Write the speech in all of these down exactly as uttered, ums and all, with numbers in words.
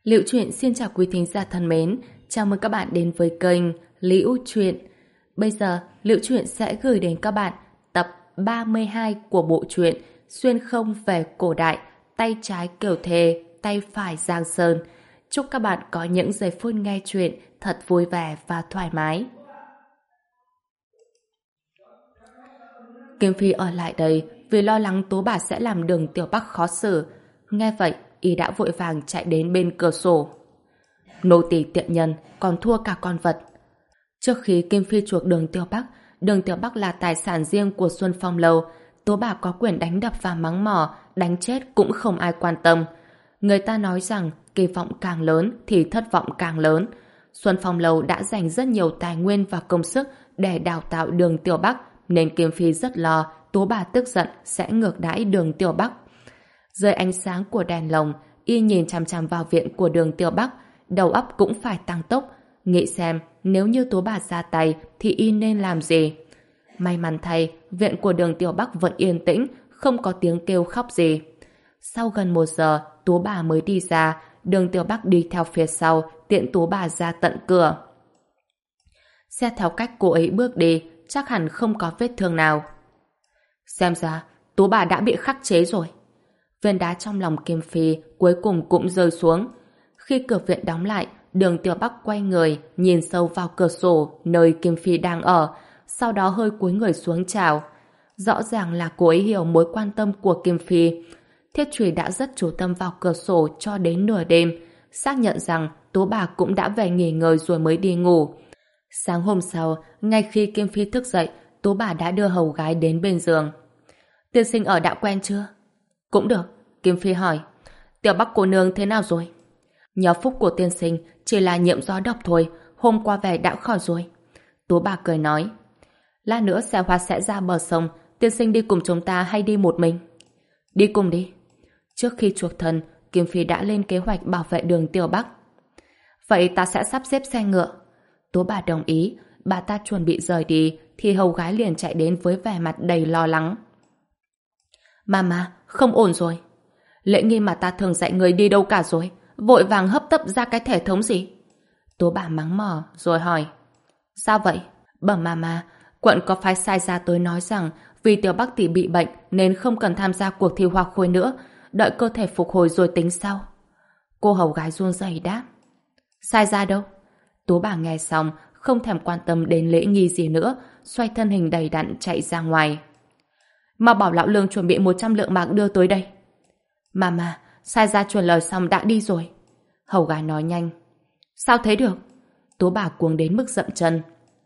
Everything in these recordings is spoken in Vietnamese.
Liễu Chuyện xin chào quý thính giả thân mến, chào mừng các bạn đến với kênh Liễu Chuyện. Bây giờ, Liễu Chuyện sẽ gửi đến các bạn tập ba mươi hai của bộ truyện Xuyên không về cổ đại, tay trái Kiều Thề, tay phải Giang Sơn. Chúc các bạn có những giây phút nghe chuyện thật vui vẻ và thoải mái. Kim Phi ở lại đây vì lo lắng Tố Bà sẽ làm Đường Tiểu Bắc khó xử. Nghe vậy, y đã vội vàng chạy đến bên cửa sổ. Nô tỳ tiện nhân còn thua cả con vật. Trước khi Kim Phi chuộc Đường Tiểu Bắc, Đường Tiểu Bắc là tài sản riêng của Xuân Phong Lâu. Tố Bà có quyền đánh đập và mắng mỏ, đánh chết cũng không ai quan tâm. Người ta nói rằng kỳ vọng càng lớn thì thất vọng càng lớn. Xuân Phong Lâu đã dành rất nhiều tài nguyên và công sức để đào tạo Đường Tiểu Bắc, nên Kim Phi rất lo Tố Bà tức giận sẽ ngược đãi Đường Tiểu Bắc. Dưới ánh sáng của đèn lồng, y nhìn chằm chằm vào viện của Đường Tiểu Bắc, đầu óc cũng phải tăng tốc, nghĩ xem nếu như Tố Bà ra tay thì y nên làm gì. May mắn thay, viện của Đường Tiểu Bắc vẫn yên tĩnh, không có tiếng kêu khóc gì. Sau gần một giờ, Tố Bà mới đi ra, Đường Tiểu Bắc đi theo phía sau, tiện Tố Bà ra tận cửa. Xét theo cách cô ấy bước đi, chắc hẳn không có vết thương nào. Xem ra, Tố Bà đã bị khắc chế rồi. Viên đá trong lòng Kim Phi cuối cùng cũng rơi xuống. Khi cửa viện đóng lại, Đường Tiểu Bắc quay người, nhìn sâu vào cửa sổ nơi Kim Phi đang ở, sau đó hơi cúi người xuống chào. Rõ ràng là cô ấy hiểu mối quan tâm của Kim Phi. Thiết Trùy đã rất chú tâm vào cửa sổ cho đến nửa đêm, xác nhận rằng Tố Bà cũng đã về nghỉ ngơi rồi mới đi ngủ. Sáng hôm sau, ngay khi Kim Phi thức dậy, Tố Bà đã đưa hầu gái đến bên giường. Tiên sinh ở đã quen chưa? Cũng được, Kim Phi hỏi. Tiểu Bắc cô nương thế nào rồi? Nhờ phúc của tiên sinh, chỉ là nhiễm gió độc thôi, hôm qua về đã khỏi rồi. Tố Bà cười nói. Lát nữa xe hoa sẽ ra bờ sông, tiên sinh đi cùng chúng ta hay đi một mình? Đi cùng đi. Trước khi chuộc thân, Kim Phi đã lên kế hoạch bảo vệ Đường Tiểu Bắc. Vậy ta sẽ sắp xếp xe ngựa. Tố Bà đồng ý, bà ta chuẩn bị rời đi thì hầu gái liền chạy đến với vẻ mặt đầy lo lắng. Mama, không ổn rồi. Lễ nghi mà ta thường dạy người đi đâu cả rồi, vội vàng hấp tấp ra cái thể thống gì? Tố Bà mắng mỏ rồi hỏi. Sao vậy? Bẩm mama, quận có phái sai ra tới nói rằng vì Tiểu Bắc tỷ bị bệnh nên không cần tham gia cuộc thi hoa khôi nữa, đợi cơ thể phục hồi rồi tính sau. Cô hầu gái run rẩy đáp. Sai ra đâu? Tố Bà nghe xong không thèm quan tâm đến lễ nghi gì nữa, xoay thân hình đầy đặn chạy ra ngoài. Mà bảo lão lương chuẩn bị một trăm lượng bạc đưa tới đây. Mama, sai ra truyền lời xong đã đi rồi. Hầu gái nói nhanh. Sao thế được? Tố Bà cuống đến mức dậm chân.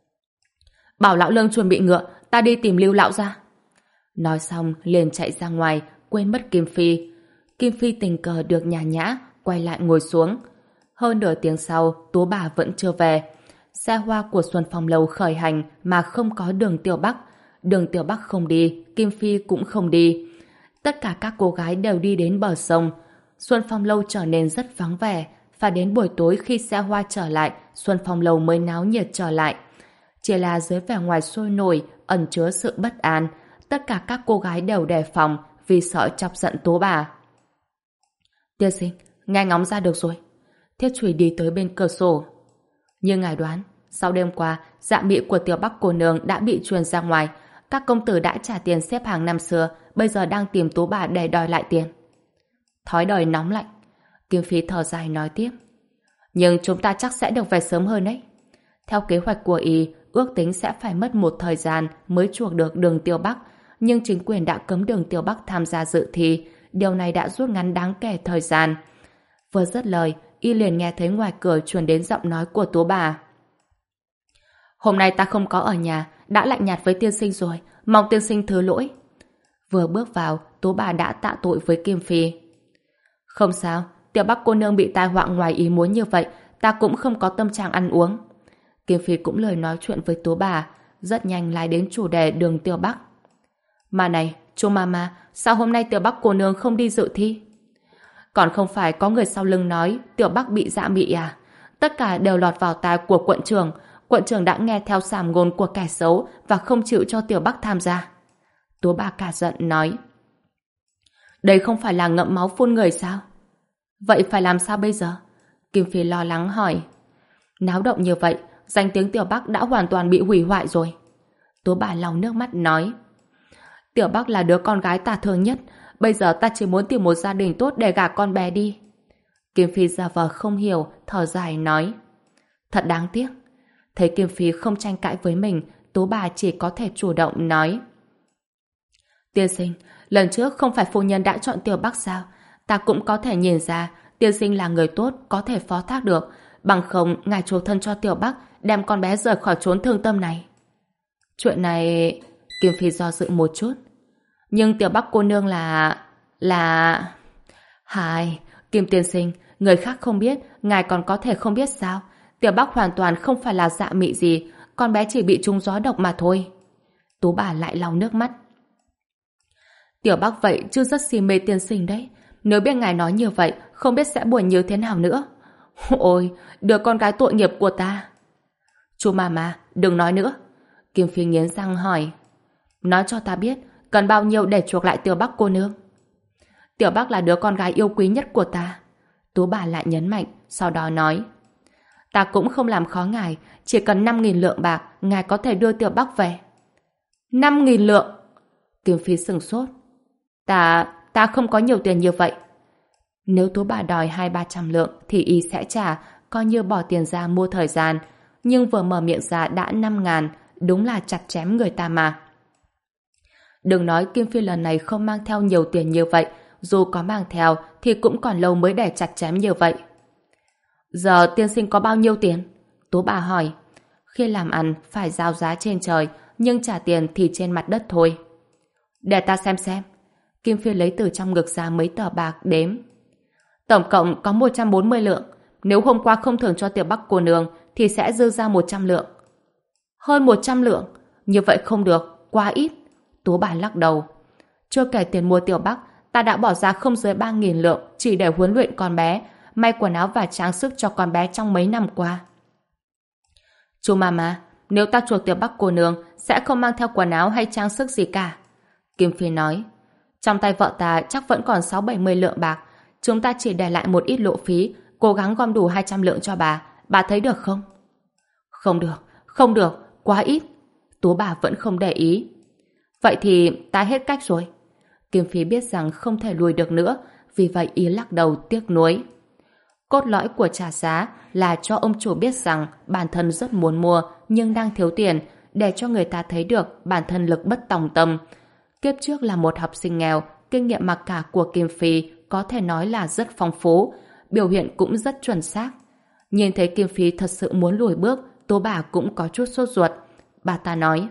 Bảo lão lương chuẩn bị ngựa, ta đi tìm Lưu lão ra. Nói xong liền chạy ra ngoài, quên mất Kim Phi. Kim Phi tình cờ được nhàn nhã, quay lại ngồi xuống. Hơn nửa tiếng sau, Tố Bà vẫn chưa về. Xe hoa của Xuân Phong Lâu khởi hành mà không có Đường Tiểu Bắc. Đường Tiểu Bắc không đi, Kim Phi cũng không đi. Tất cả các cô gái đều đi đến bờ sông. Xuân Phong Lâu trở nên rất vắng vẻ. Và đến buổi tối khi xe hoa trở lại, Xuân Phong Lâu mới náo nhiệt trở lại. Chỉ là dưới vẻ ngoài sôi nổi, ẩn chứa sự bất an. Tất cả các cô gái đều đề phòng vì sợ chọc giận Tố Bà. Tiên sinh, nghe ngóng ra được rồi. Thiết Trùy đi tới bên cửa sổ. Như ngài đoán, sau đêm qua, dạ mị của Tiểu Bắc cô nương đã bị truyền ra ngoài. Các công tử đã trả tiền xếp hàng năm xưa, bây giờ đang tìm Tố Bà để đòi lại tiền. Thói đời nóng lạnh. Kim Phi thở dài nói tiếp. Nhưng chúng ta chắc sẽ được về sớm hơn đấy. Theo kế hoạch của y, ước tính sẽ phải mất một thời gian mới chuộc được Đường Tiểu Bắc, nhưng chính quyền đã cấm Đường Tiểu Bắc tham gia dự thi. Điều này đã rút ngắn đáng kể thời gian. Vừa dứt lời, y liền nghe thấy ngoài cửa truyền đến giọng nói của Tố Bà. Hôm nay ta không có ở nhà, đã lạnh nhạt với tiên sinh rồi, mong tiên sinh thứ lỗi. Vừa bước vào, Tố Bà đã tạ tội với Kim Phi. Không sao, Tiểu Bắc cô nương bị tai họa ngoài ý muốn như vậy, ta cũng không có tâm trạng ăn uống. Kim Phi cũng lời nói chuyện với Tố Bà, rất nhanh lái đến chủ đề Đường Tiểu Bắc. Mà này, chú Mama, sao hôm nay Tiểu Bắc cô nương không đi dự thi? Còn không phải có người sau lưng nói Tiểu Bắc bị dạ mị à? Tất cả đều lọt vào tai của quận trưởng. Quận trưởng đã nghe theo sàm ngôn của kẻ xấu và không chịu cho Tiểu Bắc tham gia. Tố Bà cả giận nói. Đây không phải là ngậm máu phun người sao? Vậy phải làm sao bây giờ? Kim Phi lo lắng hỏi. Náo động như vậy, danh tiếng Tiểu Bắc đã hoàn toàn bị hủy hoại rồi. Tú bà lau nước mắt nói. Tiểu Bắc là đứa con gái ta thương nhất, bây giờ ta chỉ muốn tìm một gia đình tốt để gả con bé đi. Kim Phi giả vờ không hiểu, thở dài nói. Thật đáng tiếc. Thấy Kim Phi không tranh cãi với mình, Tú bà chỉ có thể chủ động nói. Tiên sinh, lần trước không phải phu nhân đã chọn Tiểu Bắc sao? Ta cũng có thể nhìn ra tiên sinh là người tốt, có thể phó thác được. Bằng không, ngài chủ thân cho Tiểu Bắc đem con bé rời khỏi chốn thương tâm này. Chuyện này... Kim Phi do dự một chút. Nhưng Tiểu Bắc cô nương là... là... Hài, Kim tiên sinh, người khác không biết, ngài còn có thể không biết sao? Tiểu Bắc hoàn toàn không phải là dạ mị gì, con bé chỉ bị trúng gió độc mà thôi. Tú bà lại lau nước mắt. Tiểu Bắc vậy chứ rất si mê tiên sinh đấy. Nếu biết ngài nói như vậy, không biết sẽ buồn như thế nào nữa. Ôi, đứa con gái tội nghiệp của ta. Chú Mama, đừng nói nữa. Kim Phi nghiến răng hỏi. Nói cho ta biết, cần bao nhiêu để chuộc lại Tiểu Bắc cô nương? Tiểu Bắc là đứa con gái yêu quý nhất của ta. Tú bà lại nhấn mạnh, sau đó nói. Ta cũng không làm khó ngài, chỉ cần năm nghìn lượng bạc, ngài có thể đưa Tiểu Bắc về. Năm nghìn lượng? Kim Phi sửng sốt. Ta, ta không có nhiều tiền như vậy. Nếu Tú bà đòi hai ba trăm lượng thì y sẽ trả, coi như bỏ tiền ra mua thời gian. Nhưng vừa mở miệng ra đã năm ngàn, đúng là chặt chém người ta mà. Đừng nói Kim Phi lần này không mang theo nhiều tiền như vậy, dù có mang theo thì cũng còn lâu mới để chặt chém như vậy. Giờ tiên sinh có bao nhiêu tiền? Tú bà hỏi. Khi làm ăn phải giao giá trên trời, nhưng trả tiền thì trên mặt đất thôi. Để ta xem xem. Kim Phi lấy từ trong ngực ra mấy tờ bạc đếm. Tổng cộng có một trăm bốn mươi lượng. Nếu hôm qua không thưởng cho Tiểu Bắc cô nương thì sẽ dư ra một trăm lượng. Hơn một trăm lượng? Như vậy không được, quá ít. Tú bà lắc đầu. Chưa kể tiền mua Tiểu Bắc, ta đã bỏ ra không dưới ba nghìn lượng chỉ để huấn luyện con bé, may quần áo và trang sức cho con bé trong mấy năm qua. Chú Mama, nếu ta chuộc Tiểu Bắc cô nương sẽ không mang theo quần áo hay trang sức gì cả. Kim Phi nói. Trong tay vợ ta chắc vẫn còn sáu bảy mươi lượng bạc. Chúng ta chỉ để lại một ít lộ phí, cố gắng gom đủ hai trăm lượng cho bà. Bà thấy được không? Không được, không được, quá ít. Tú bà vẫn không để ý. Vậy thì ta hết cách rồi. Kim Phi biết rằng không thể lùi được nữa, vì vậy ý lắc đầu tiếc nuối. Cốt lõi của trả giá là cho ông chủ biết rằng bản thân rất muốn mua nhưng đang thiếu tiền, để cho người ta thấy được bản thân lực bất tòng tâm. Kiếp trước là một học sinh nghèo, kinh nghiệm mặc cả của Kim Phi có thể nói là rất phong phú, biểu hiện cũng rất chuẩn xác. Nhìn thấy Kim Phi thật sự muốn lùi bước, Tố bà cũng có chút sốt ruột. Bà ta nói.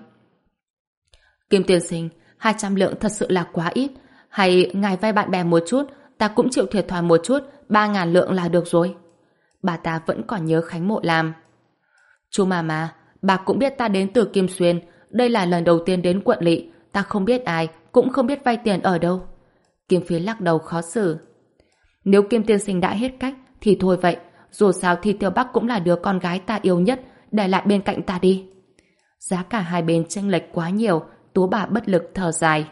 Kim tiên sinh, hai trăm lượng thật sự là quá ít. Hay ngài vay bạn bè một chút, ta cũng chịu thiệt thòi một chút, ba ngàn lượng là được rồi. Bà ta vẫn còn nhớ Khánh Mộ Lam. Chú Mama, bà cũng biết ta đến từ Kim Xuyên, đây là lần đầu tiên đến quận lỵ, ta không biết ai, cũng không biết vay tiền ở đâu. Kim Phi lắc đầu khó xử. Nếu Kim tiên sinh đã hết cách, thì thôi vậy, dù sao thì Tiểu Bắc cũng là đứa con gái ta yêu nhất, để lại bên cạnh ta đi. Giá cả hai bên chênh lệch quá nhiều, Tú bà bất lực thở dài.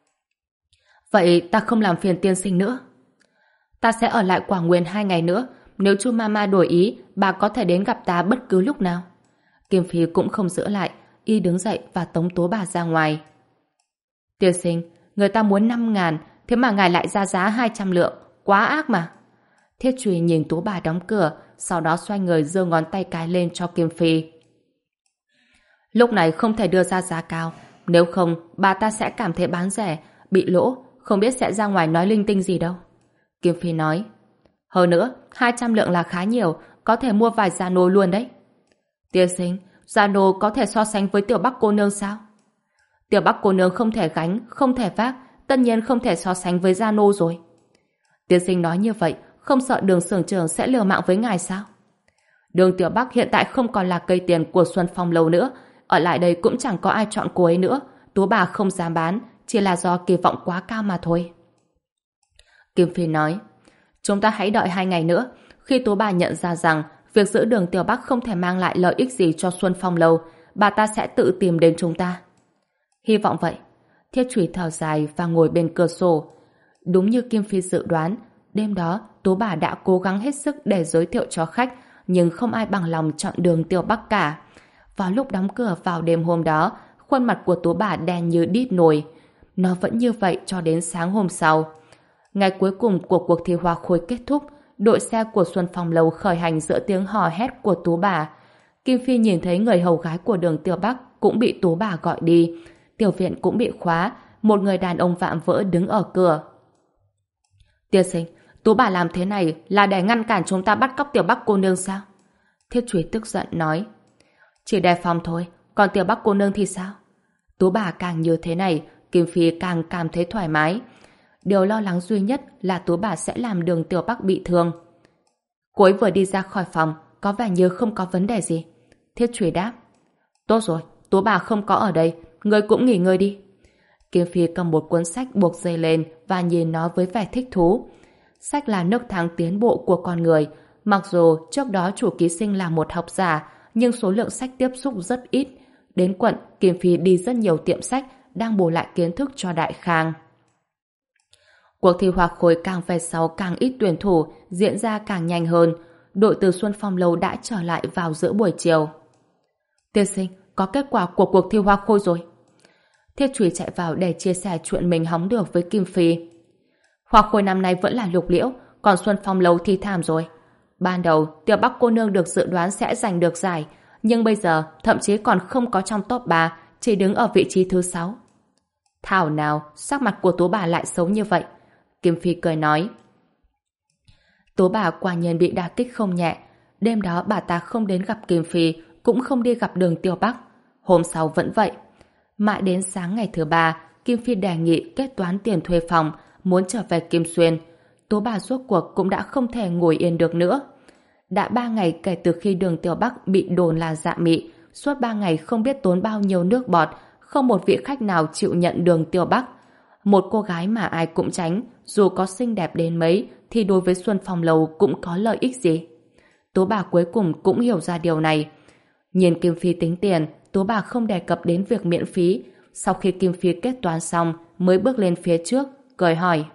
Vậy ta không làm phiền tiên sinh nữa. Ta sẽ ở lại Quảng Nguyên hai ngày nữa, nếu chú Mama đổi ý, bà có thể đến gặp ta bất cứ lúc nào. Kim Phi cũng không giữ lại, y đứng dậy và tống Tú bà ra ngoài. Tiên sinh, người ta muốn năm ngàn, thế mà ngài lại ra giá hai trăm lượng, quá ác mà. Thiết Truy nhìn Tú bà đóng cửa, sau đó xoay người giơ ngón tay cái lên cho Kim Phi. Lúc này không thể đưa ra giá cao, nếu không bà ta sẽ cảm thấy bán rẻ, bị lỗ, không biết sẽ ra ngoài nói linh tinh gì đâu. Kim Phi nói. Hơn nữa, hai trăm lượng là khá nhiều, có thể mua vài gia nô luôn đấy. Tiên sinh, gia nô có thể so sánh với Tiểu Bắc cô nương sao? Tiểu Bắc cô nương không thể gánh, không thể vác, tất nhiên không thể so sánh với gia nô rồi. Tiên sinh nói như vậy, không sợ Đường xưởng trưởng sẽ liều mạng với ngài sao? Đường Tiểu Bắc hiện tại không còn là cây tiền của Xuân Phong lâu nữa, ở lại đây cũng chẳng có ai chọn cô ấy nữa. Tú bà không dám bán, chỉ là do kỳ vọng quá cao mà thôi. Kim Phi nói. Chúng ta hãy đợi hai ngày nữa. Khi Tú bà nhận ra rằng việc giữ Đường Tiểu Bắc không thể mang lại lợi ích gì cho Xuân Phong lâu, bà ta sẽ tự tìm đến chúng ta. Hy vọng vậy. Thiết Chủy thở dài và ngồi bên cửa sổ. Đúng như Kim Phi dự đoán, đêm đó Tú bà đã cố gắng hết sức để giới thiệu cho khách, nhưng không ai bằng lòng chọn đường Tiêu Bắc cả. Vào lúc đóng cửa vào đêm hôm đó, khuôn mặt của Tú bà đen như đít nồi. Nó vẫn như vậy cho đến sáng hôm sau. Ngày cuối cùng của cuộc thi hoa khôi kết thúc, đội xe của Xuân Phong Lâu khởi hành giữa tiếng hò hét của Tú bà. Kim Phi nhìn thấy người hầu gái của đường Tiêu Bắc cũng bị Tú bà gọi đi. Tiểu viện cũng bị khóa, một người đàn ông vạm vỡ đứng ở cửa. Tiên sinh, Tú bà làm thế này là để ngăn cản chúng ta bắt cóc Tiểu Bắc cô nương sao? Thiết Trùy tức giận nói. Chỉ đề phòng thôi, còn Tiểu Bắc cô nương thì sao? Tú bà càng như thế này, Kim Phi càng cảm thấy thoải mái. Điều lo lắng duy nhất là Tú bà sẽ làm đường Tiểu Bắc bị thương. Cô ấy vừa đi ra khỏi phòng, có vẻ như không có vấn đề gì. Thiết Trùy đáp. Tốt rồi, Tú bà không có ở đây, người cũng nghỉ ngơi đi. Kim Phi cầm một cuốn sách buộc dây lên và nhìn nó với vẻ thích thú. Sách là nước thang tiến bộ của con người. Mặc dù trước đó chủ ký sinh là một học giả, nhưng số lượng sách tiếp xúc rất ít. Đến quận, Kim Phi đi rất nhiều tiệm sách, đang bù lại kiến thức cho Đại Khang. Cuộc thi hoa khôi càng về sau càng ít tuyển thủ, diễn ra càng nhanh hơn. Đội từ Xuân Phong Lâu đã trở lại vào giữa buổi chiều. Tiên sinh, có kết quả của cuộc thi hoa khôi rồi. Thiết Trùy chạy vào để chia sẻ chuyện mình hóng được với Kim Phi. Hoa khôi năm nay vẫn là Lục Liễu, còn Xuân Phong Lâu thì thảm rồi. Ban đầu, Tiểu Bắc cô nương được dự đoán sẽ giành được giải, nhưng bây giờ thậm chí còn không có trong top ba, chỉ đứng ở vị trí thứ sáu. Thảo nào, sắc mặt của Tú bà lại xấu như vậy. Kim Phi cười nói. Tú bà quả nhiên bị đả kích không nhẹ. Đêm đó bà ta không đến gặp Kim Phi, cũng không đi gặp đường Tiêu Bắc. Hôm sau vẫn vậy. Mãi đến sáng ngày thứ ba, Kim Phi đề nghị kết toán tiền thuê phòng, muốn trở về Kim Xuyên. Tú bà rốt cuộc cũng đã không thể ngồi yên được nữa. Đã ba ngày kể từ khi đường Tiêu Bắc bị đồn là dạ mị, suốt ba ngày không biết tốn bao nhiêu nước bọt, không một vị khách nào chịu nhận đường Tiêu Bắc. Một cô gái mà ai cũng tránh, dù có xinh đẹp đến mấy, thì đối với Xuân Phong Lầu cũng có lợi ích gì. Tú bà cuối cùng cũng hiểu ra điều này. Nhìn Kim Phi tính tiền, Tú bà không đề cập đến việc miễn phí. Sau khi Kim Phi kết toán xong, mới bước lên phía trước, cười hỏi.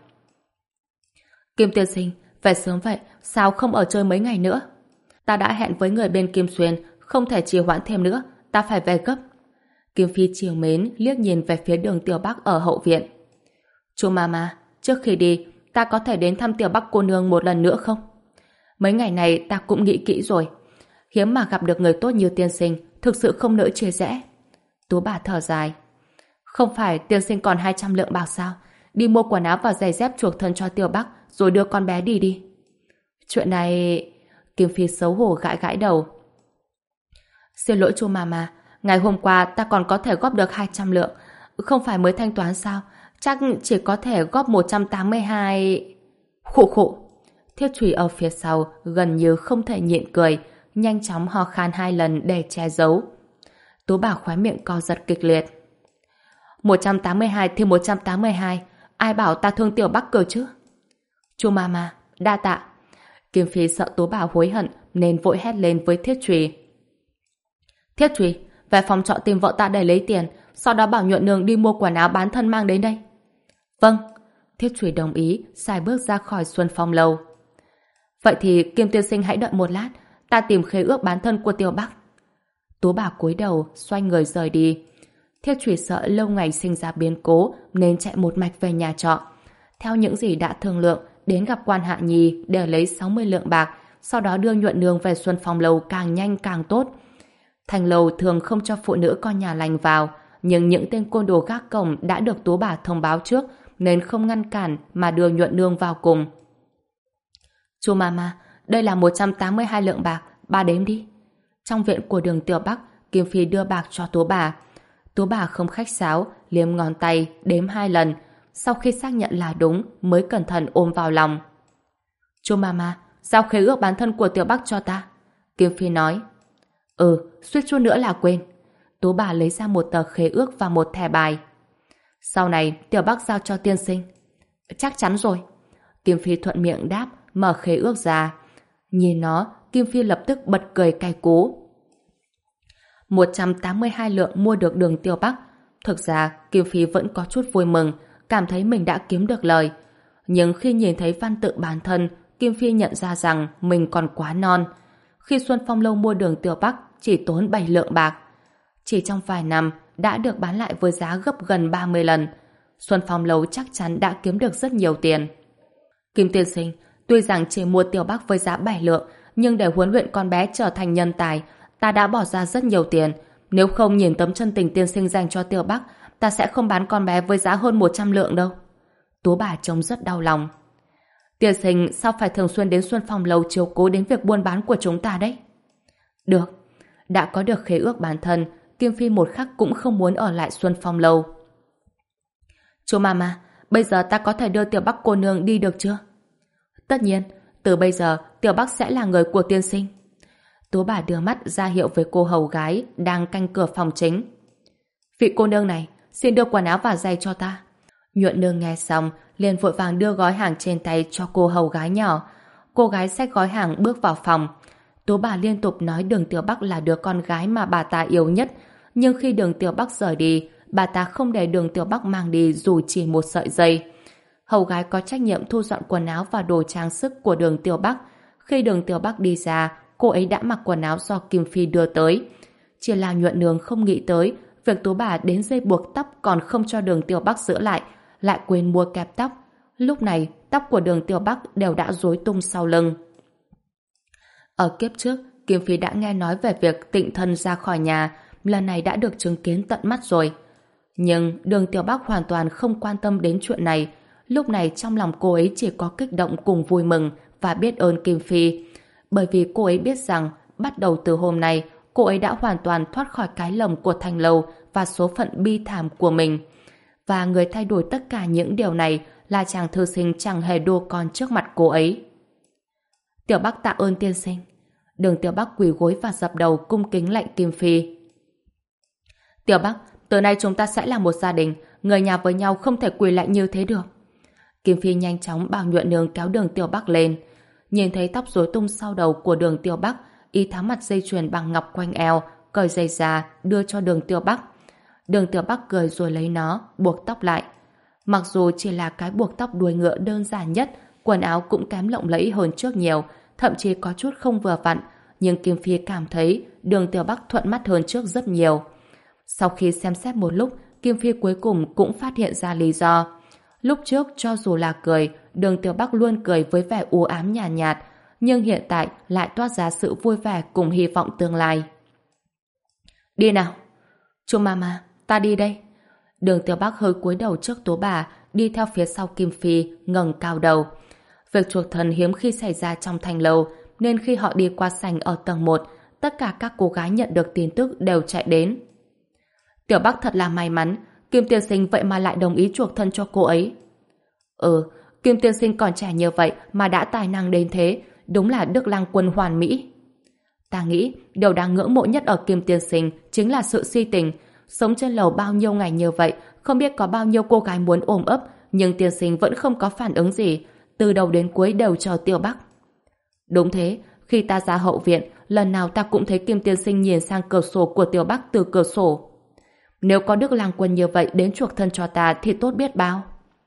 Kim tiên sinh, về sớm vậy, sao không ở chơi mấy ngày nữa? Ta đã hẹn với người bên Kim Xuyên, không thể trì hoãn thêm nữa, ta phải về gấp. Kim Phi trìu mến liếc nhìn về phía đường Tiểu Bắc ở hậu viện. Chú Mama, trước khi đi, ta có thể đến thăm Tiểu Bắc cô nương một lần nữa không? Mấy ngày này ta cũng nghĩ kỹ rồi. Hiếm mà gặp được người tốt như tiên sinh, thực sự không nỡ chia rẽ. Tú bà thở dài. Không phải tiên sinh còn hai trăm lượng bạc sao? Đi mua quần áo và giày dép chuộc thân cho Tiểu Bắc, rồi đưa con bé đi đi. Chuyện này... Kim Phi xấu hổ gãi gãi đầu. Xin lỗi chú Mama, ngày hôm qua ta còn có thể góp được hai trăm lượng. Không phải mới thanh toán sao? Chắc chỉ có thể góp một trăm tám mươi hai... Khụ khụ. Thiết Trùy ở phía sau gần như không thể nhịn cười, nhanh chóng ho khan hai lần để che giấu. Tú bà khóe miệng co giật kịch liệt. một trăm tám mươi hai thì một trăm tám mươi hai, ai bảo ta thương Tiểu Bắc cơ chứ? Chú Mama, đa tạ. Kim Phi sợ Tú bà hối hận nên vội hét lên với Thiết Trùy. Thiết Trùy, về phòng trọ tìm vợ ta để lấy tiền, sau đó bảo Nhuận Nương đi mua quần áo bán thân mang đến đây. Vâng. Thiết Trùy đồng ý, xài bước ra khỏi Xuân Phong Lầu. Vậy thì Kim tiên sinh hãy đợi một lát, ta tìm khế ước bán thân của Tiểu Bắc. Tú bà cúi đầu, xoay người rời đi. Thiết Trùy sợ lâu ngày sinh ra biến cố nên chạy một mạch về nhà trọ. Theo những gì đã thương lượng, đến gặp quan Hạ Nhi để lấy sáu mươi lượng bạc, sau đó đưa Nhuận Nương về Xuân Phong Lầu càng nhanh càng tốt. Thành lầu thường không cho phụ nữ con nhà lành vào, nhưng những tên côn đồ gác cổng đã được Tú bà thông báo trước nên không ngăn cản mà đưa Nhuận Nương vào cùng. Chú Mama, đây là một trăm tám mươi hai lượng bạc, bà đếm đi. Trong viện của đường Tiểu Bắc, Kim Phi đưa bạc cho Tú bà. Tú bà không khách sáo, liếm ngón tay, đếm hai lần. Sau khi xác nhận là đúng, mới cẩn thận ôm vào lòng. Chú Mama, giao khế ước bán thân của Tiểu Bắc cho ta. Kim Phi nói. Ừ, suýt chút nữa là quên. Tú bà lấy ra một tờ khế ước và một thẻ bài. Sau này, Tiểu Bắc giao cho tiên sinh. Chắc chắn rồi. Kim Phi thuận miệng đáp, mở khế ước ra. Nhìn nó, Kim Phi lập tức bật cười cay cú. một trăm tám mươi hai lượng mua được đường Tiêu Bắc. Thực ra, Kim Phi vẫn có chút vui mừng, cảm thấy mình đã kiếm được lời. Nhưng khi nhìn thấy văn tự bản thân, Kim Phi nhận ra rằng mình còn quá non. Khi Xuân Phong Lâu mua đường Tiểu Bắc chỉ tốn bảy lượng bạc. Chỉ trong vài năm đã được bán lại với giá gấp gần ba mươi lần. Xuân Phong Lâu chắc chắn đã kiếm được rất nhiều tiền. Kim tiên sinh, tuy rằng chỉ mua Tiểu Bắc với giá bảy lượng, nhưng để huấn luyện con bé trở thành nhân tài, ta đã bỏ ra rất nhiều tiền. Nếu không nhìn tấm chân tình tiên sinh dành cho Tiểu Bắc, ta sẽ không bán con bé với giá hơn một trăm lượng đâu. Tú bà trông rất đau lòng. Tiên sinh sao phải thường xuyên đến Xuân Phong Lâu chiếu cố đến việc buôn bán của chúng ta đấy? Được, đã có được khế ước bản thân, Kim Phi một khắc cũng không muốn ở lại Xuân Phong Lâu. Chú Mama, bây giờ ta có thể đưa Tiểu Bắc cô nương đi được chưa? Tất nhiên, từ bây giờ Tiểu Bắc sẽ là người của tiên sinh. Tú bà đưa mắt ra hiệu với cô hầu gái đang canh cửa phòng chính. Vị cô nương này, xin đưa quần áo và giày cho ta. Nhuận nương nghe xong, liền vội vàng đưa gói hàng trên tay cho cô hầu gái nhỏ. Cô gái xách gói hàng bước vào phòng. Tú bà liên tục nói Đường Tiểu Bắc là đứa con gái mà bà ta yêu nhất, nhưng khi Đường Tiểu Bắc rời đi, bà ta không để Đường Tiểu Bắc mang đi dù chỉ một sợi dây. Hầu gái có trách nhiệm thu dọn quần áo và đồ trang sức của Đường Tiểu Bắc. Khi Đường Tiểu Bắc đi ra, cô ấy đã mặc quần áo do Kim Phi đưa tới. Chỉ là Nhuận nương không nghĩ tới việc Tú bà đến dây buộc tóc còn không cho Đường Tiểu Bắc giữ lại, lại quên mua kẹp tóc. Lúc này, tóc của Đường Tiểu Bắc đều đã rối tung sau lưng. Ở kiếp trước, Kim Phi đã nghe nói về việc tịnh thân ra khỏi nhà, lần này đã được chứng kiến tận mắt rồi. Nhưng Đường Tiểu Bắc hoàn toàn không quan tâm đến chuyện này. Lúc này trong lòng cô ấy chỉ có kích động cùng vui mừng và biết ơn Kim Phi. Bởi vì cô ấy biết rằng bắt đầu từ hôm nay, cô ấy đã hoàn toàn thoát khỏi cái lồng của Thanh Lâu và số phận bi thảm của mình. Và người thay đổi tất cả những điều này là chàng thư sinh chẳng hề đua con trước mặt cô ấy. Tiểu Bắc tạ ơn tiên sinh. Đường Tiểu Bắc quỳ gối và dập đầu cung kính lạy Kim Phi. Tiểu Bắc, từ nay chúng ta sẽ là một gia đình, người nhà với nhau không thể quỳ lại như thế được. Kim Phi nhanh chóng bảo Nhuận nương kéo Đường Tiểu Bắc lên. Nhìn thấy tóc rối tung sau đầu của Đường Tiểu Bắc, y tháo mặt dây chuyền bằng ngọc quanh eo, cởi dây ra, đưa cho Đường Tiểu Bắc. Đường Tiểu Bắc cười rồi lấy nó, buộc tóc lại. Mặc dù chỉ là cái buộc tóc đuôi ngựa đơn giản nhất, quần áo cũng kém lộng lẫy hơn trước nhiều, thậm chí có chút không vừa vặn, nhưng Kim Phi cảm thấy Đường Tiểu Bắc thuận mắt hơn trước rất nhiều. Sau khi xem xét một lúc, Kim Phi cuối cùng cũng phát hiện ra lý do. Lúc trước cho dù là cười, Đường Tiểu Bắc luôn cười với vẻ u ám nhàn nhạt, nhạt, nhưng hiện tại lại toát ra sự vui vẻ cùng hy vọng tương lai. Đi nào! Chú Mama, ta đi đây. Đường Tiểu Bắc hơi cúi đầu trước Tố bà, đi theo phía sau Kim Phi, ngẩng cao đầu. Việc chuộc thần hiếm khi xảy ra trong Thanh Lâu, nên khi họ đi qua sảnh ở tầng một, tất cả các cô gái nhận được tin tức đều chạy đến. Tiểu Bắc thật là may mắn, Kim tiên sinh vậy mà lại đồng ý chuộc thân cho cô ấy. Ừ, Kim tiên sinh còn trẻ như vậy mà đã tài năng đến thế, đúng là Đức Lang Quân hoàn mỹ. Ta nghĩ điều đáng ngưỡng mộ nhất ở Kim tiên sinh chính là sự si tình. Sống trên lầu bao nhiêu ngày như vậy, không biết có bao nhiêu cô gái muốn ôm ấp, nhưng tiên sinh vẫn không có phản ứng gì, từ đầu đến cuối đều chờ Tiểu Bắc. Đúng thế, khi ta ra hậu viện, lần nào ta cũng thấy Kim tiên sinh nhìn sang cửa sổ của Tiểu Bắc từ cửa sổ. Nếu có Đức Lang Quân như vậy đến chuộc thân cho ta thì tốt biết bao.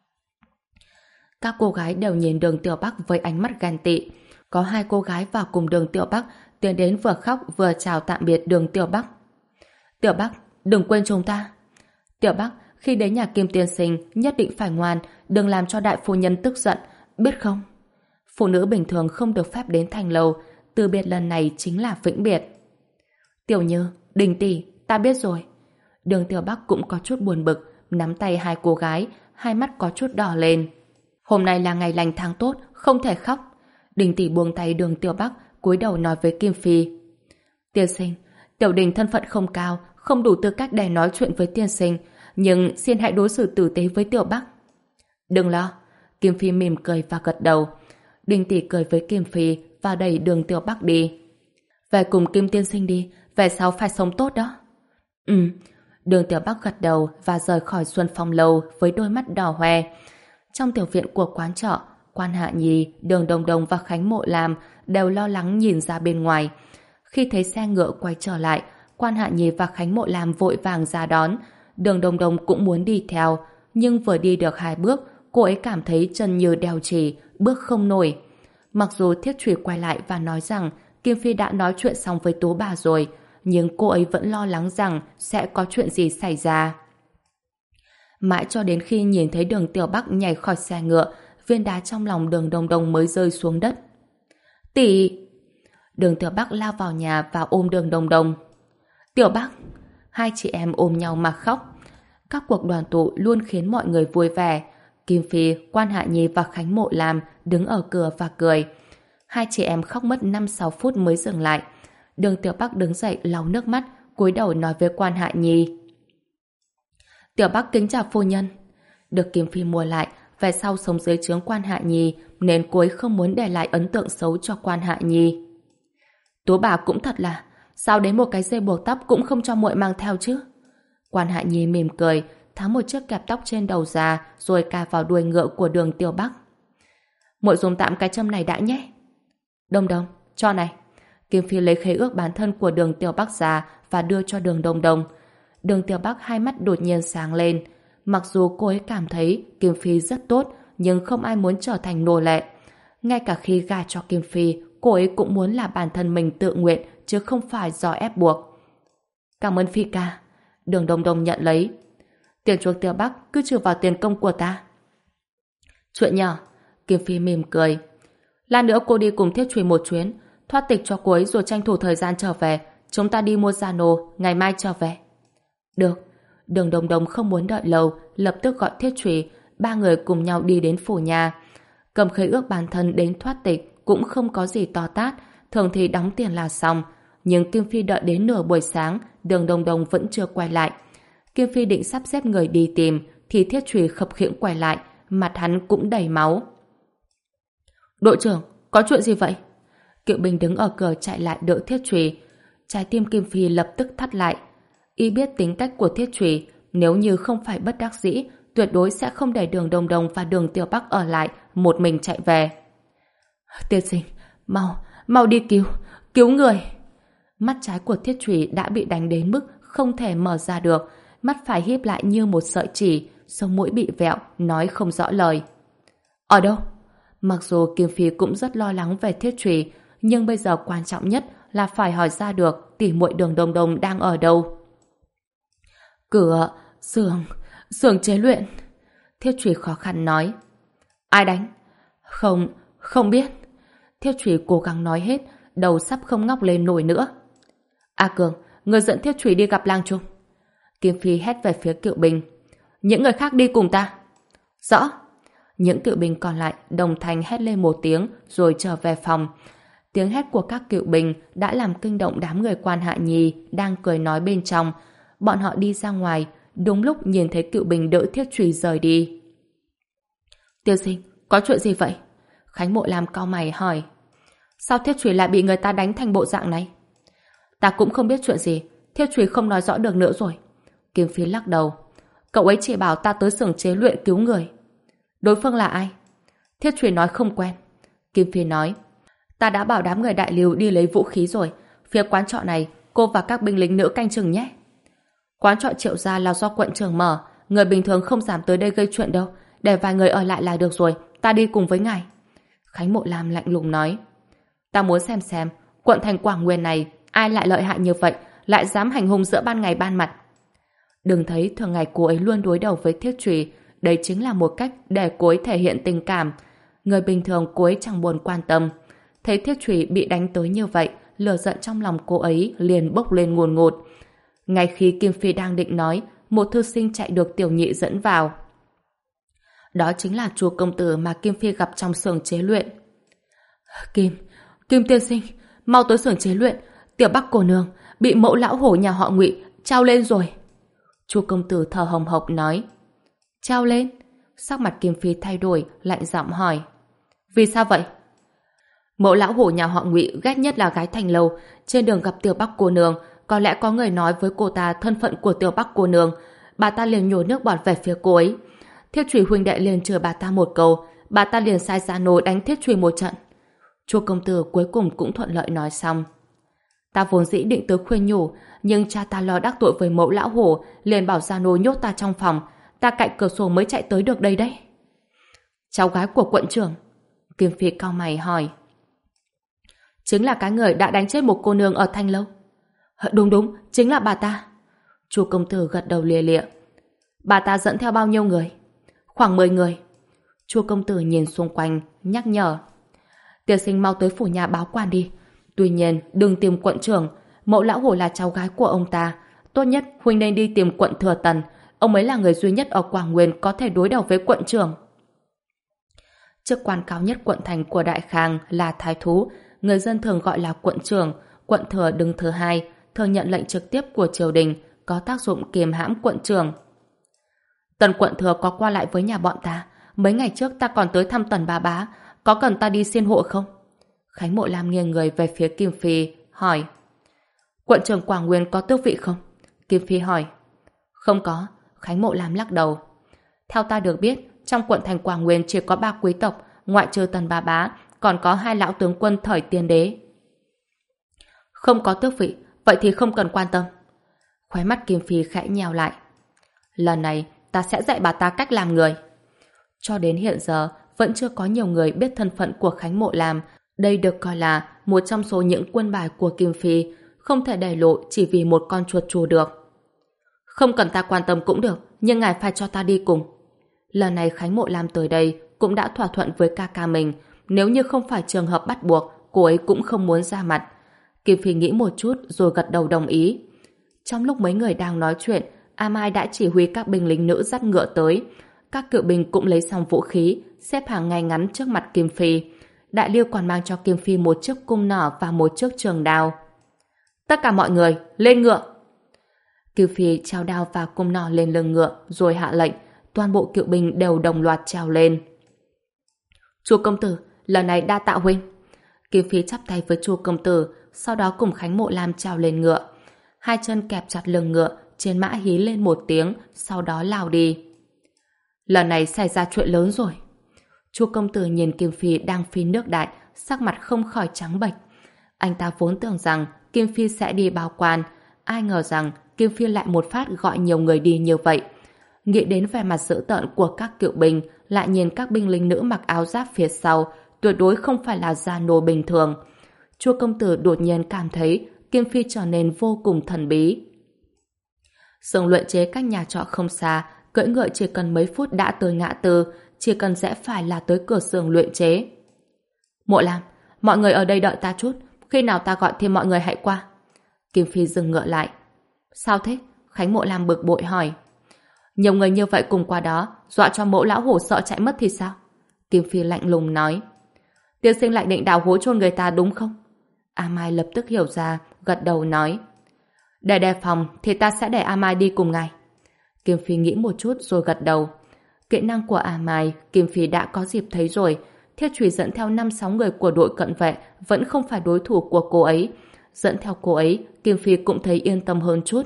Các cô gái đều nhìn Đường Tiểu Bắc với ánh mắt ganh tị. Có hai cô gái vào cùng Đường Tiểu Bắc, tiến đến vừa khóc vừa chào tạm biệt Đường Tiểu Bắc. Tiểu Bắc, đừng quên chúng ta. Tiểu Bắc, khi đến nhà Kim tiên sinh nhất định phải ngoan, đừng làm cho đại phu nhân tức giận, biết không? Phụ nữ bình thường không được phép đến Thanh Lâu, từ biệt lần này chính là vĩnh biệt. Tiểu Như, Đình tỷ, ta biết rồi. Đường Tiểu Bắc cũng có chút buồn bực, nắm tay hai cô gái, hai mắt có chút đỏ lên. Hôm nay là ngày lành tháng tốt, không thể khóc. Đình tỷ buông tay Đường Tiểu Bắc, cúi đầu nói với Kim Phi. Tiên sinh, Tiểu Đình thân phận không cao, không đủ tư cách để nói chuyện với tiên sinh, nhưng xin hãy đối xử tử tế với Tiểu Bắc. Đừng lo. Kim Phi mỉm cười và gật đầu. Đình tỷ cười với Kim Phi và đẩy Đường Tiểu Bắc đi. Về cùng Kim tiên sinh đi, về sau phải sống tốt đó. Ừ. Đường Tiểu Bắc gật đầu và rời khỏi Xuân Phong Lâu với đôi mắt đỏ hoe. Trong tiểu viện của quán trọ, Quan Hạ Nhi, Đường Đồng Đồng và Khánh Mộ Lam đều lo lắng nhìn ra bên ngoài. Khi thấy xe ngựa quay trở lại, Quan Hạ Nhi và Khánh Mộ Lam vội vàng ra đón. Đường Đồng Đồng cũng muốn đi theo, nhưng vừa đi được hai bước, cô ấy cảm thấy chân như đeo chỉ, bước không nổi. Mặc dù Thiết Trùy quay lại và nói rằng Kim Phi đã nói chuyện xong với Tú bà rồi, nhưng cô ấy vẫn lo lắng rằng sẽ có chuyện gì xảy ra. Mãi cho đến khi nhìn thấy Đường Tiểu Bắc nhảy khỏi xe ngựa, viên đá trong lòng Đường Đồng Đồng mới rơi xuống đất. Tỷ! Đường Tiểu Bắc lao vào nhà và ôm Đường Đồng Đồng. Tiểu Bắc! Hai chị em ôm nhau mà khóc. Các cuộc đoàn tụ luôn khiến mọi người vui vẻ. Kim Phi, Quan Hạ Nhi và Khánh Mộ Lam đứng ở cửa và cười. Hai chị em khóc mất năm sáu phút mới dừng lại. Đường Tiểu Bắc đứng dậy lau nước mắt, cúi đầu nói với Quan Hạ Nhi. Tiểu Bắc kính chào phu nhân. Được Kim Phi mua lại, về sau sống dưới trướng Quan Hạ Nhi, nên cô ấy không muốn để lại ấn tượng xấu cho Quan Hạ Nhi. Tú bà cũng thật là, sao đến một cái dây buộc tóc cũng không cho muội mang theo chứ? Quan Hạ Nhi mỉm cười, tháo một chiếc kẹp tóc trên đầu ra, rồi cài vào đuôi ngựa của Đường Tiểu Bắc. Muội dùng tạm cái châm này đã nhé. Đồng Đồng, cho này. Kim Phi lấy khế ước bán thân của Đường Tiểu Bắc ra và đưa cho Đường Đồng Đồng. Đường Tiểu Bắc hai mắt đột nhiên sáng lên. Mặc dù cô ấy cảm thấy Kim Phi rất tốt, nhưng không ai muốn trở thành nô lệ. Ngay cả khi gả cho Kim Phi, cô ấy cũng muốn là bản thân mình tự nguyện, chứ không phải do ép buộc. Cảm ơn Phi ca. Đường Đồng Đồng nhận lấy. Tiền chuộc Tiểu Bắc cứ trừ vào tiền công của ta. Chuyện nhỏ. Kim Phi mỉm cười. Lát nữa cô đi cùng Thiết Trùy một chuyến, thoát tịch cho cô ấy rồi tranh thủ thời gian trở về. Chúng ta đi mua gia nô, ngày mai trở về. Được. Đường Đồng Đồng không muốn đợi lâu, lập tức gọi Thiết Trùy. Ba người cùng nhau đi đến phủ nhà. Cầm khế ước bán thân đến thoát tịch cũng không có gì to tát, thường thì đóng tiền là xong. Nhưng Kim Phi đợi đến nửa buổi sáng, Đường Đồng Đồng vẫn chưa quay lại. Kim Phi định sắp xếp người đi tìm, thì Thiết Trùy khập khiễng quay lại, mặt hắn cũng đầy máu. Đội trưởng, có chuyện gì vậy? Kiệu Bình đứng ở cửa chạy lại đỡ Thiết Trùy. Trái tim Kim Phi lập tức thắt lại. Y biết tính cách của Thiết Trùy, nếu như không phải bất đắc dĩ, tuyệt đối sẽ không để Đường Đồng Đồng và Đường Tiểu Bắc ở lại, một mình chạy về. Tiên sinh, mau, mau đi cứu, cứu người. Mắt trái của Thiết Trùy đã bị đánh đến mức không thể mở ra được, mắt phải híp lại như một sợi chỉ, sống mũi bị vẹo, nói không rõ lời. Ở đâu? Mặc dù Kim Phi cũng rất lo lắng về Thiết Trùy, nhưng bây giờ quan trọng nhất là phải hỏi ra được tỉ muội Đường Đồng Đồng đang ở đâu. Cửa, xưởng, xưởng chế luyện. Thiết Trùy khó khăn nói. Ai đánh? Không, không biết. Thiết Trùy cố gắng nói hết, đầu sắp không ngóc lên nổi nữa. A Cường, người dẫn Thiết Trùy đi gặp Lang Trung. Kim Phi hét về phía Kiệu Bình. Những người khác đi cùng ta. Rõ. Những Kiệu Bình còn lại đồng thanh hét lên một tiếng rồi trở về phòng. Tiếng hét của các Kiệu Bình đã làm kinh động đám người Quan Hạ Nhi đang cười nói bên trong. Bọn họ đi ra ngoài, đúng lúc nhìn thấy Kiệu Bình đỡ Thiết Trùy rời đi. Tiêu sinh, có chuyện gì vậy? Khánh Mộ Lam cau mày hỏi. Sao Thiết Trùy lại bị người ta đánh thành bộ dạng này? Ta cũng không biết chuyện gì, Thiết Trùy không nói rõ được nữa rồi. Kim Phi lắc đầu. Cậu ấy chỉ bảo ta tới xưởng chế luyện cứu người. Đối phương là ai? Thiết Trùy nói không quen. Kim Phi nói. Ta đã bảo đám người đại lưu đi lấy vũ khí rồi. Phía quán trọ này, cô và các binh lính nữ canh chừng nhé. Quán trọ Triệu gia là do quận trưởng mở, người bình thường không dám tới đây gây chuyện đâu. Để vài người ở lại là được rồi, ta đi cùng với ngài. Khánh Mộ Lam lạnh lùng nói. Ta muốn xem xem, quận thành Quảng Nguyên này, ai lại lợi hại như vậy, lại dám hành hung giữa ban ngày ban mặt. Đừng thấy thường ngày cô ấy luôn đối đầu với Thiết Trùy, đây chính là một cách để cô ấy thể hiện tình cảm. Người bình thường cô ấy chẳng buồn quan tâm. Thấy Thiết Trùy bị đánh tới như vậy, lửa giận trong lòng cô ấy liền bốc lên ngùn ngụt. Ngay khi Kim Phi đang định nói, một thư sinh chạy được Tiểu Nhị dẫn vào. Đó chính là Chu công tử mà Kim Phi gặp trong xưởng chế luyện. Kim, Kim tiên sinh, mau tới xưởng chế luyện, Tiểu Bắc cô nương bị mẫu lão hổ nhà họ Ngụy trao lên rồi. Chu công tử thở hồng hộc nói. Trao lên? Sắc mặt Kim Phi thay đổi, lạnh giọng hỏi. Vì sao vậy? Mẫu lão hổ nhà họ Ngụy ghét nhất là gái thành lầu. Trên đường gặp Tiểu Bắc cô nương, có lẽ có người nói với cô ta thân phận của Tiểu Bắc cô nương. Bà ta liền nhổ nước bọt về phía cô ấy. Thiết Trùy huynh đệ liền chửi bà ta một câu, bà ta liền sai gia nô đánh Thiết Trùy một trận. Chu công tử cuối cùng cũng thuận lợi nói xong. Ta vốn dĩ định tới khuyên nhủ, nhưng cha ta lo đắc tội với mẫu lão hổ, liền bảo gia nô nhốt ta trong phòng. Ta cạnh cửa sổ mới chạy tới được đây đấy. Cháu gái của quận trưởng? Kim Phi cau mày hỏi. Chính là cái người đã đánh chết một cô nương ở Thanh Lâu. Đúng đúng, chính là bà ta. Chu công tử gật đầu lia lịa. Bà ta dẫn theo bao nhiêu người? Khoảng mười người. Chu công tử nhìn xung quanh, nhắc nhở. Tiên sinh mau tới phủ nhà báo quan đi. Tuy nhiên, đừng tìm quận trưởng. Mẫu lão hổ là cháu gái của ông ta. Tốt nhất, huynh nên đi tìm quận thừa tần. Ông ấy là người duy nhất ở Quảng Nguyên có thể đối đầu với quận trưởng. Chức quan cao nhất quận thành của Đại Khang là thái thú, người dân thường gọi là quận trưởng. Quận thừa đứng thứ hai, thường nhận lệnh trực tiếp của triều đình, có tác dụng kiềm hãm quận trưởng. Tần quận thừa có qua lại với nhà bọn ta. Mấy ngày trước ta còn tới thăm Tần bá bá. Có cần ta đi xiên hộ không? Khánh Mộ Lam nghiêng người về phía Kim Phi, hỏi. Quận trưởng Quảng Nguyên có tước vị không? Kim Phi hỏi. Không có. Khánh Mộ Lam lắc đầu. Theo ta được biết, trong quận thành Quảng Nguyên chỉ có ba quý tộc, ngoại trừ Tần bá bá, còn có hai lão tướng quân thời tiên đế. Không có tước vị, vậy thì không cần quan tâm. Khóe mắt Kim Phi khẽ nheo lại. Lần này, ta sẽ dạy bà ta cách làm người. Cho đến hiện giờ, vẫn chưa có nhiều người biết thân phận của Khánh Mộ Lam. Đây được coi là một trong số những quân bài của Kim Phi, không thể để lộ chỉ vì một con chuột chù được. Không cần ta quan tâm cũng được, nhưng ngài phải cho ta đi cùng. Lần này Khánh Mộ Lam tới đây cũng đã thỏa thuận với ca ca mình, nếu như không phải trường hợp bắt buộc, cô ấy cũng không muốn ra mặt. Kim Phi nghĩ một chút rồi gật đầu đồng ý. Trong lúc mấy người đang nói chuyện, A Mai đã chỉ huy các binh lính nữ dắt ngựa tới. Các cựu binh cũng lấy xong vũ khí, xếp hàng ngay ngắn trước mặt Kim Phi. Đại Liêu còn mang cho Kim Phi một chiếc cung nỏ và một chiếc trường đao. Tất cả mọi người, lên ngựa! Kim Phi treo đao và cung nỏ lên lưng ngựa, rồi hạ lệnh. Toàn bộ cựu binh đều đồng loạt treo lên. Chu công tử, lần này đa tạ huynh. Kim Phi chắp tay với Chu công tử, sau đó cùng Khánh Mộ Lam treo lên ngựa. Hai chân kẹp chặt lưng ngựa, trên mã hí lên một tiếng, sau đó lao đi. Lần này xảy ra chuyện lớn rồi. Chu công tử nhìn Kim Phi đang phi nước đại, sắc mặt không khỏi trắng bệch. Anh ta vốn tưởng rằng Kim Phi sẽ đi báo quan, ai ngờ rằng Kim Phi lại một phát gọi nhiều người đi như vậy. Nghĩ đến vẻ mặt dữ tợn của các cựu binh, lại nhìn các binh lính nữ mặc áo giáp phía sau, tuyệt đối không phải là gia nô bình thường. Chu công tử đột nhiên cảm thấy Kim Phi trở nên vô cùng thần bí. Xưởng luyện chế cách nhà trọ không xa, cưỡi ngựa chỉ cần mấy phút đã tới ngã tư, chỉ cần rẽ phải là tới cửa xưởng luyện chế. Mộ Lam, mọi người ở đây đợi ta chút, khi nào ta gọi thêm mọi người hãy qua. Kim Phi dừng ngựa lại. Sao thế? Khánh Mộ Lam bực bội hỏi. Nhiều người như vậy cùng qua đó, dọa cho Mẫu lão hổ sợ chạy mất thì sao? Kim Phi lạnh lùng nói. Tiên sinh lại định đào hố chôn người ta đúng không? A Mai lập tức hiểu ra, gật đầu nói. Để đề phòng thì ta sẽ để A Mai đi cùng ngài. Kim Phi nghĩ một chút rồi gật đầu. Kỹ năng của A Mai, Kim Phi đã có dịp thấy rồi. Thiết chùy dẫn theo năm sáu người của đội cận vệ vẫn không phải đối thủ của cô ấy. Dẫn theo cô ấy, Kim Phi cũng thấy yên tâm hơn chút.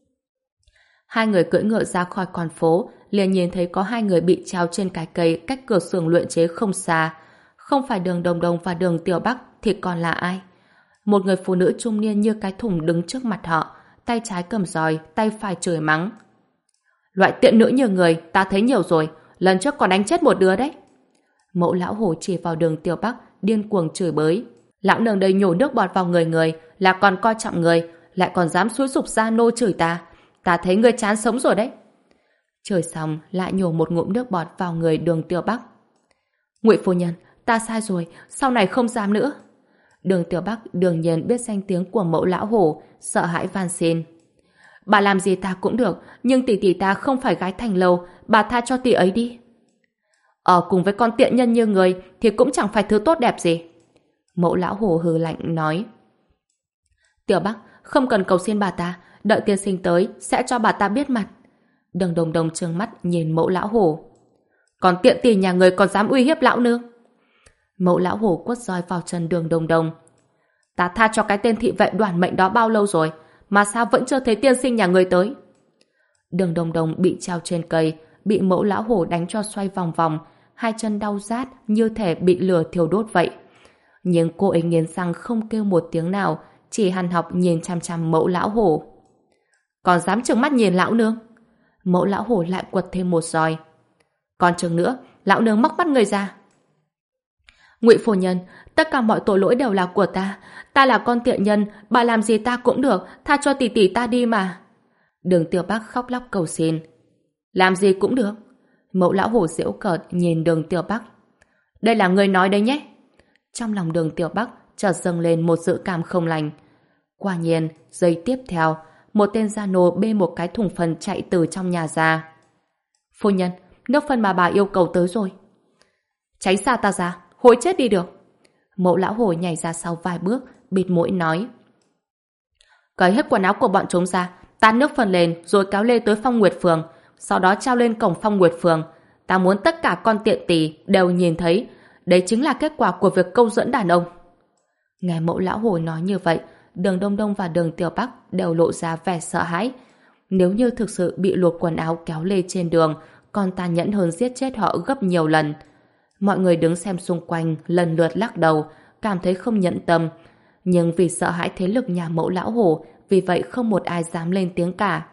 Hai người cưỡi ngựa ra khỏi con phố, liền nhìn thấy có hai người bị treo trên cái cây cách cửa xưởng luyện chế không xa. Không phải Đường Đồng Đồng và Đường Tiểu Bắc thì còn là ai? Một người phụ nữ trung niên như cái thùng đứng trước mặt họ, tay trái cầm roi, tay phải chửi mắng. Loại tiện nữ như người, ta thấy nhiều rồi, lần trước còn đánh chết một đứa đấy. Mẫu lão hổ chỉ vào Đường Tiểu Bắc, điên cuồng chửi bới. Lão nương đây nhổ nước bọt vào người người, là còn coi trọng người, lại còn dám xúi giục gia nô chửi ta. Ta thấy ngươi chán sống rồi đấy. Chửi xong, lại nhổ một ngụm nước bọt vào người Đường Tiểu Bắc. Ngụy phu nhân, ta sai rồi, sau này không dám nữa. Đường Tiểu Bắc đương nhiên biết danh tiếng của mẫu lão hổ, sợ hãi van xin. Bà làm gì ta cũng được, nhưng tỷ tỷ ta không phải gái thành lâu, bà tha cho tỷ ấy đi. Ở cùng với con tiện nhân như người thì cũng chẳng phải thứ tốt đẹp gì. Mẫu lão hổ hừ lạnh nói. Tiểu Bắc, không cần cầu xin bà ta, đợi tiên sinh tới sẽ cho bà ta biết mặt. Đường Đồng Đồng trừng mắt nhìn mẫu lão hổ. Còn tiện tỷ nhà người còn dám uy hiếp lão nương. Mẫu lão hổ quất roi vào chân Đường Đồng Đồng. Ta tha cho cái tên thị vệ đoản mệnh đó bao lâu rồi, mà sao vẫn chưa thấy tiên sinh nhà người tới? Đường Đồng Đồng bị treo trên cây, bị mẫu lão hổ đánh cho xoay vòng vòng, hai chân đau rát như thể bị lửa thiêu đốt vậy. Nhưng cô ấy nghiến răng không kêu một tiếng nào, chỉ hằn học nhìn chăm chăm mẫu lão hổ. Còn dám trừng mắt nhìn lão nương? Mẫu lão hổ lại quật thêm một roi. Còn chừng nữa, lão nương móc mắt người ra. Ngụy phu nhân, tất cả mọi tội lỗi đều là của ta. Ta là con tiện nhân, bà làm gì ta cũng được, tha cho tỷ tỷ ta đi mà. Đường Tiểu Bắc khóc lóc cầu xin. Làm gì cũng được. Mẫu lão hổ giễu cợt nhìn Đường Tiểu Bắc. Đây là người nói đấy nhé. Trong lòng Đường Tiểu Bắc chợt dâng lên một dự cảm không lành. Quả nhiên, giây tiếp theo, một tên gia nô bê một cái thùng phân chạy từ trong nhà ra. Phu nhân, nước phân mà bà yêu cầu tới rồi. Tránh xa ta ra, hối chết đi được. Mẫu lão hổ nhảy ra sau vài bước, bịt mũi nói. Cởi hết quần áo của bọn chúng ra, tan nước phân lên rồi kéo lê tới Phong Nguyệt Phường, sau đó treo lên cổng Phong Nguyệt Phường. Ta muốn tất cả con tiện tỳ đều nhìn thấy, đấy chính là kết quả của việc câu dẫn đàn ông. Nghe mẫu lão hổ nói như vậy, Đường Đông Đông và Đường Tiểu Bắc đều lộ ra vẻ sợ hãi. Nếu như thực sự bị lột quần áo kéo lê trên đường, còn tàn nhẫn hơn giết chết họ gấp nhiều lần. Mọi người đứng xem xung quanh lần lượt lắc đầu, cảm thấy không nhẫn tâm. Nhưng vì sợ hãi thế lực nhà mẫu lão hổ, vì vậy không một ai dám lên tiếng cả.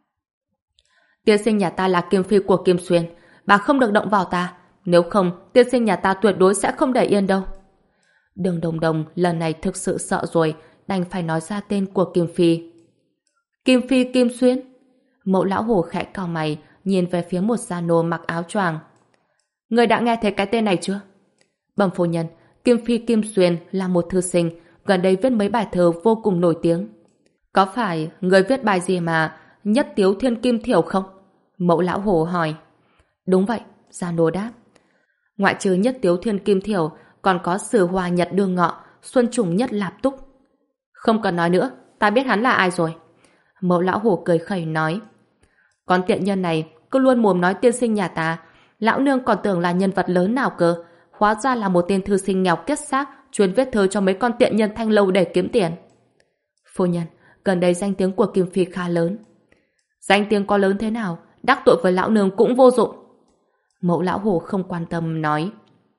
Tiên sinh nhà ta là Kim Phi của Kim Xuyên, bà không được động vào ta. Nếu không, tiên sinh nhà ta tuyệt đối sẽ không để yên đâu. Đường Đồng Đồng lần này thực sự sợ rồi, đành phải nói ra tên của Kim Phi. Kim Phi Kim Xuyên? Mẫu lão hổ khẽ cau mày, nhìn về phía một gia nô mặc áo choàng. Người đã nghe thấy cái tên này chưa? Bẩm phu nhân, Kim Phi Kim Xuyên là một thư sinh, gần đây viết mấy bài thơ vô cùng nổi tiếng. Có phải người viết bài gì mà Nhất Tiếu Thiên Kim Thiểu không? Mẫu lão hổ hỏi. Đúng vậy, gia nô đáp. Ngoại trừ Nhất Tiếu Thiên Kim Thiểu, còn có Sử Hoa Nhật Đương Ngọ, Xuân Trùng Nhất Lạp Túc. Không cần nói nữa, ta biết hắn là ai rồi. Mẫu lão hổ cười khẩy nói. Con tiện nhân này cứ luôn mồm nói tiên sinh nhà ta, lão nương còn tưởng là nhân vật lớn nào cơ, hóa ra là một tên thư sinh nghèo kiết xác, chuyên viết thơ cho mấy con tiện nhân thanh lâu để kiếm tiền. Phu nhân, gần đây danh tiếng của Kim Phi khá lớn. Danh tiếng có lớn thế nào, đắc tội với lão nương cũng vô dụng. Mẫu lão hổ không quan tâm nói.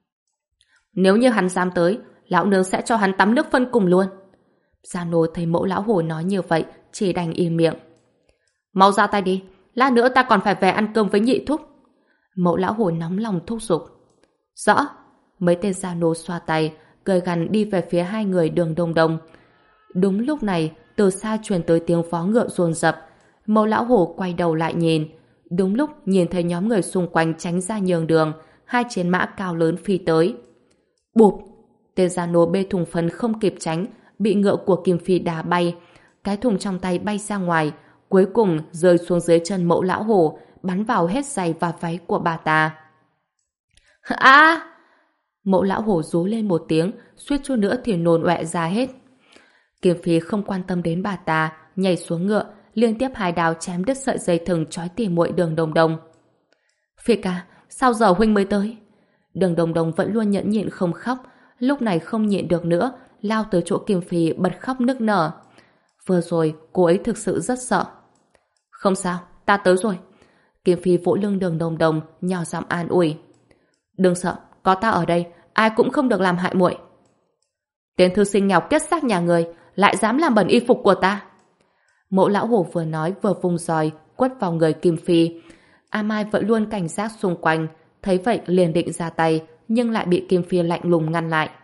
Nếu như hắn dám tới, lão nương sẽ cho hắn tắm nước phân cùng luôn. Gia nô thấy mẫu lão hổ nói như vậy, chỉ đành im miệng. Mau ra tay đi, lát nữa ta còn phải về ăn cơm với nhị thúc. Mẫu lão hổ nóng lòng thúc giục. Rõ. Mấy tên gia nô xoa tay, cười gằn đi về phía hai người Đường Đông Đông. Đúng lúc này, từ xa truyền tới tiếng vó ngựa dồn dập. Mẫu lão hổ quay đầu lại nhìn. Đúng lúc nhìn thấy nhóm người xung quanh tránh ra nhường đường, hai chiến mã cao lớn phi tới. Bụp! Tên gia nô bê thùng phân không kịp tránh, bị ngựa của Kim Phi đá bay. Cái thùng trong tay bay ra ngoài, cuối cùng rơi xuống dưới chân mẫu lão hổ, bắn vào hết giày và váy của bà ta. À! Mẫu lão hổ rú lên một tiếng, suýt chút nữa thì nôn ọe ra hết. Kim Phi không quan tâm đến bà ta, nhảy xuống ngựa, liên tiếp hai đao chém đứt sợi dây thừng trói tỉ muội Đường Đồng Đồng. Phi ca, sao giờ huynh mới tới? Đường Đồng Đồng vẫn luôn nhẫn nhịn không khóc, lúc này không nhịn được nữa, lao tới chỗ Kim Phi bật khóc nức nở. Vừa rồi cô ấy thực sự rất sợ. Không sao, ta tới rồi. Kim Phi vỗ lưng Đường Đồng Đồng, nhỏ giọng an ủi. Đừng sợ, có ta ở đây, ai cũng không được làm hại muội. Tên thư sinh nghèo kết xác nhà người lại dám làm bẩn y phục của ta. Mẫu lão hổ vừa nói vừa vung roi quất vào người Kim Phi. A Mai vẫn luôn cảnh giác xung quanh, thấy vậy liền định ra tay, nhưng lại bị Kim Phi lạnh lùng ngăn lại.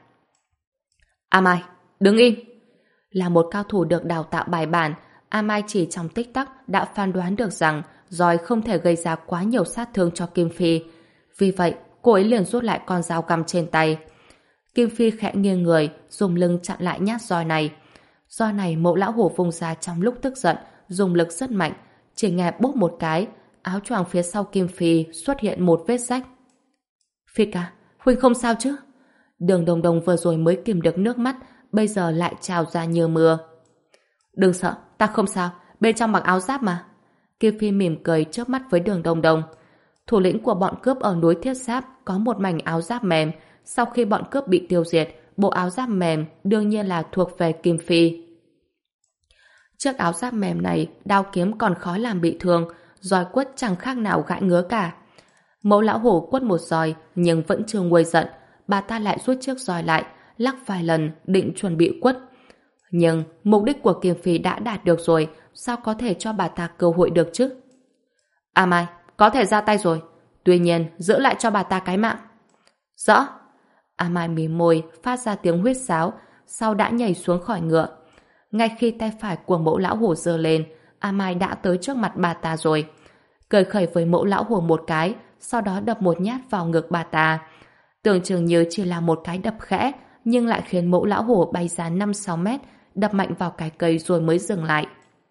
A Mai, đứng im. Là một cao thủ được đào tạo bài bản, A Mai chỉ trong tích tắc đã phán đoán được rằng roi không thể gây ra quá nhiều sát thương cho Kim Phi. Vì vậy, cô ấy liền rút lại con dao găm trên tay. Kim Phi khẽ nghiêng người, dùng lưng chặn lại nhát roi này. Roi này mẫu lão hổ vung ra trong lúc tức giận, dùng lực rất mạnh, chỉ nghe bốp một cái, áo choàng phía sau Kim Phi xuất hiện một vết rách. Phi ca, huynh không sao chứ? Đường Đồng Đồng vừa rồi mới kìm được nước mắt, bây giờ lại trào ra như mưa. Đừng sợ, ta không sao, bên trong mặc áo giáp mà. Kim Phi mỉm cười chớp mắt với Đường Đồng Đồng. Thủ lĩnh của bọn cướp ở núi Thiết Giáp có một mảnh áo giáp mềm, sau khi bọn cướp bị tiêu diệt, bộ áo giáp mềm đương nhiên là thuộc về Kim Phi. Chiếc áo giáp mềm này đao kiếm còn khó làm bị thương, roi quất chẳng khác nào gãi ngứa cả. Mẫu lão hổ quất một roi nhưng vẫn chưa nguôi giận, bà ta lại rút chiếc roi lại, lắc vài lần định chuẩn bị quất. Nhưng mục đích của Kim Phi đã đạt được rồi, sao có thể cho bà ta cơ hội được chứ? A Mai, có thể ra tay rồi, tuy nhiên giữ lại cho bà ta cái mạng. Rõ. A Mai mím môi, phát ra tiếng huýt sáo, sau đã nhảy xuống khỏi ngựa. Ngay khi tay phải của Mẫu lão hổ giơ lên, A Mai đã tới trước mặt bà ta rồi. Cười khẩy với Mẫu lão hổ một cái, sau đó đập một nhát vào ngực bà ta. Tưởng chừng như chỉ là một cái đập khẽ, nhưng lại khiến Mẫu lão hổ bay ra năm sáu mét, đập mạnh vào cái cây rồi mới dừng lại.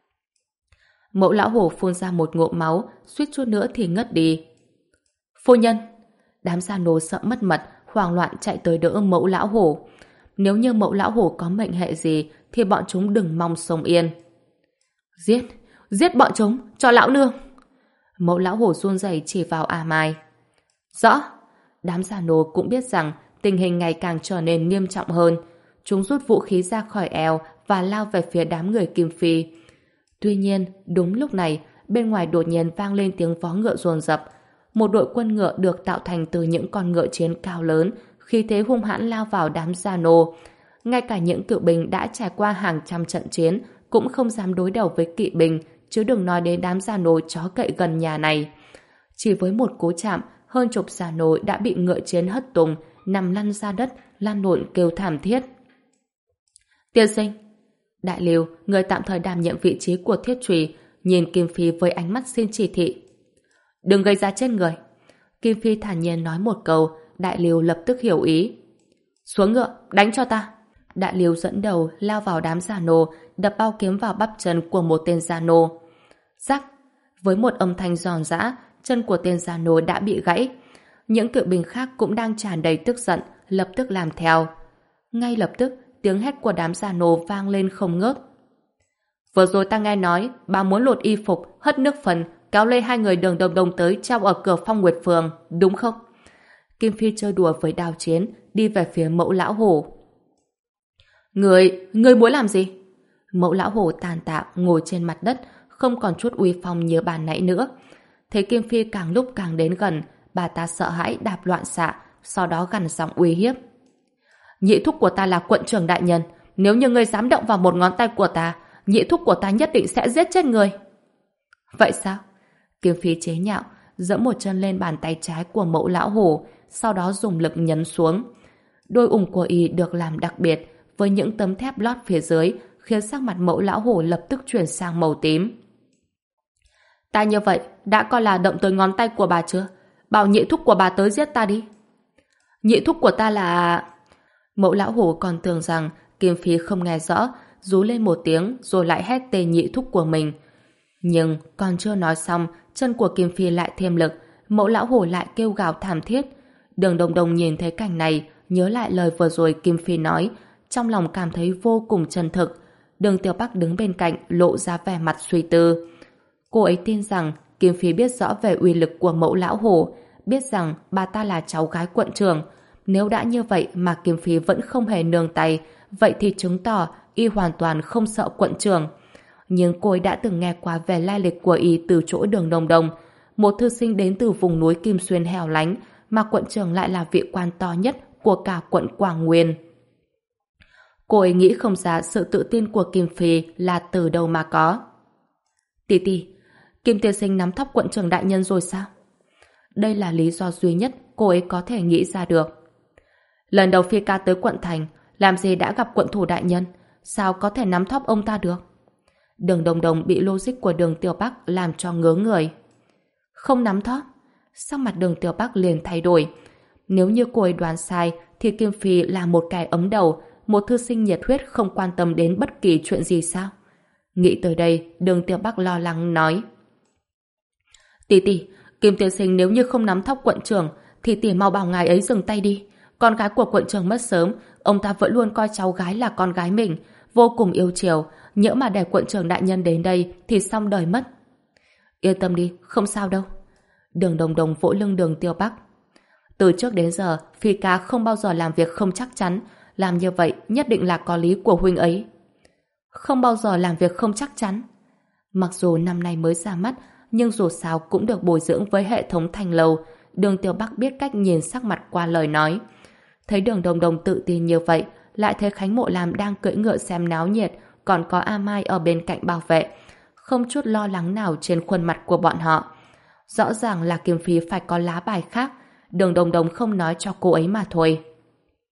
Mẫu lão hổ phun ra một ngụm máu, suýt chút nữa thì ngất đi. Phu nhân! Đám gia nô sợ mất mật, hoảng loạn chạy tới đỡ Mẫu lão hổ. Nếu như Mẫu lão hổ có mệnh hệ gì, thì bọn chúng đừng mong sống yên. Giết! Giết bọn chúng! Cho lão nương! Mẫu lão hổ run rẩy chỉ vào A Mai. Rõ! Đám gia nô cũng biết rằng tình hình ngày càng trở nên nghiêm trọng hơn. Chúng rút vũ khí ra khỏi eo và lao về phía đám người Kim Phi. Tuy nhiên, đúng lúc này, bên ngoài đột nhiên vang lên tiếng vó ngựa dồn dập. Một đội quân ngựa được tạo thành từ những con ngựa chiến cao lớn, khí thế hung hãn lao vào đám gia nô. Ngay cả những cựu binh đã trải qua hàng trăm trận chiến cũng không dám đối đầu với kỵ binh, chứ đừng nói đến đám gia nô chó cậy gần nhà này. Chỉ với một cú chạm, hơn chục gia nô đã bị ngựa chiến hất tung, nằm lăn ra đất, lăn lộn kêu thảm thiết. Tiên sinh! Đại Lưu, người tạm thời đảm nhiệm vị trí của thiết trùy, nhìn Kim Phi với ánh mắt xin chỉ thị. Đừng gây ra chết người! Kim Phi thản nhiên nói một câu, Đại Lưu lập tức hiểu ý. Xuống ngựa, đánh cho ta! Đại Lưu dẫn đầu lao vào đám gia nô, đập bao kiếm vào bắp chân của một tên gia nô. Rắc! Với một âm thanh giòn giã, chân của tên gia nô đã bị gãy. Những cựu binh khác cũng đang tràn đầy tức giận, lập tức làm theo. Ngay lập tức, tiếng hét của đám gia nô vang lên không ngớt. Vừa rồi ta nghe nói bà muốn lột y phục, hất nước phần, kéo lê hai người Đường Đồng Đồng tới treo ở cửa Phong Nguyệt Phường, đúng không? Kim Phi chơi đùa với Đao Chiến, đi về phía Mẫu lão hổ. Người, người muốn làm gì? Mẫu lão hổ tàn tạ ngồi trên mặt đất, không còn chút uy phong như bàn nãy nữa. Thấy Kim Phi càng lúc càng đến gần, bà ta sợ hãi đạp loạn xạ, sau đó gằn giọng uy hiếp. Nhị thúc của ta là quận trưởng đại nhân, nếu như ngươi dám động vào một ngón tay của ta, nhị thúc của ta nhất định sẽ giết chết ngươi. Vậy sao? Kim Phi chế nhạo, giẫm một chân lên bàn tay trái của Mẫu lão hổ, sau đó dùng lực nhấn xuống. Đôi ủng của y được làm đặc biệt, với những tấm thép lót phía dưới, khiến sắc mặt Mẫu lão hổ lập tức chuyển sang màu tím. Ta như vậy đã coi là động tới ngón tay của bà chưa? Bảo nhị thúc của bà tới giết ta đi. Nhị thúc của ta là... Mẫu lão hổ còn tưởng rằng Kim Phi không nghe rõ, rú lên một tiếng rồi lại hét tên nhị thúc của mình. Nhưng còn chưa nói xong, chân của Kim Phi lại thêm lực, Mẫu lão hổ lại kêu gào thảm thiết. Đường Đồng Đồng nhìn thấy cảnh này, nhớ lại lời vừa rồi Kim Phi nói, trong lòng cảm thấy vô cùng chân thực. Đường Tiểu Bắc đứng bên cạnh lộ ra vẻ mặt suy tư. Cô ấy tin rằng Kim Phi biết rõ về uy lực của Mẫu lão hổ, biết rằng bà ta là cháu gái quận trưởng. Nếu đã như vậy mà Kim Phi vẫn không hề nương tay, vậy thì chứng tỏ y hoàn toàn không sợ quận trưởng. Nhưng cô ấy đã từng nghe qua về lai lịch của y từ chỗ Đường Đồng Đồng, một thư sinh đến từ vùng núi Kim Xuyên hẻo lánh, mà quận trưởng lại là vị quan to nhất của cả quận Quảng Nguyên. Cô ấy nghĩ không ra sự tự tin của Kim Phi là từ đâu mà có. Tỷ tỷ, Kim tiên sinh nắm thóp quận trưởng đại nhân rồi sao? Đây là lý do duy nhất cô ấy có thể nghĩ ra được. Lần đầu Phi ca tới quận thành, làm gì đã gặp quận thủ đại nhân, sao có thể nắm thóp ông ta được? Đường Đồng Đồng bị logic của Đường Tiểu Bắc làm cho ngớ người. Không nắm thóp? Sắc mặt Đường Tiểu Bắc liền thay đổi. Nếu như cô ấy đoán sai, thì Kim Phi là một kẻ ấm đầu, một thư sinh nhiệt huyết không quan tâm đến bất kỳ chuyện gì sao? Nghĩ tới đây, Đường Tiểu Bắc lo lắng nói. Tỷ tỷ, Kim tiên sinh nếu như không nắm thóp quận trưởng, thì tỷ mau bảo ngài ấy dừng tay đi. Con gái của quận trưởng mất sớm, ông ta vẫn luôn coi cháu gái là con gái mình, vô cùng yêu chiều. Nhỡ mà để quận trưởng đại nhân đến đây thì xong đời mất. Yên tâm đi, không sao đâu. Đường Đồng Đồng vỗ lưng Đường Tiêu Bắc. Từ trước đến giờ, Phi ca không bao giờ làm việc không chắc chắn. Làm như vậy nhất định là có lý của huynh ấy. Không bao giờ làm việc không chắc chắn. Mặc dù năm nay mới ra mắt, nhưng dù sao cũng được bồi dưỡng với hệ thống Thanh Lâu. Đường Tiêu Bắc biết cách nhìn sắc mặt qua lời nói. Thấy Đường Đồng Đồng tự tin như vậy, lại thấy Khánh Mộ Lam đang cưỡi ngựa xem náo nhiệt, còn có A Mai ở bên cạnh bảo vệ. Không chút lo lắng nào trên khuôn mặt của bọn họ. Rõ ràng là Kim Phi phải có lá bài khác, Đường Đồng Đồng không nói cho cô ấy mà thôi.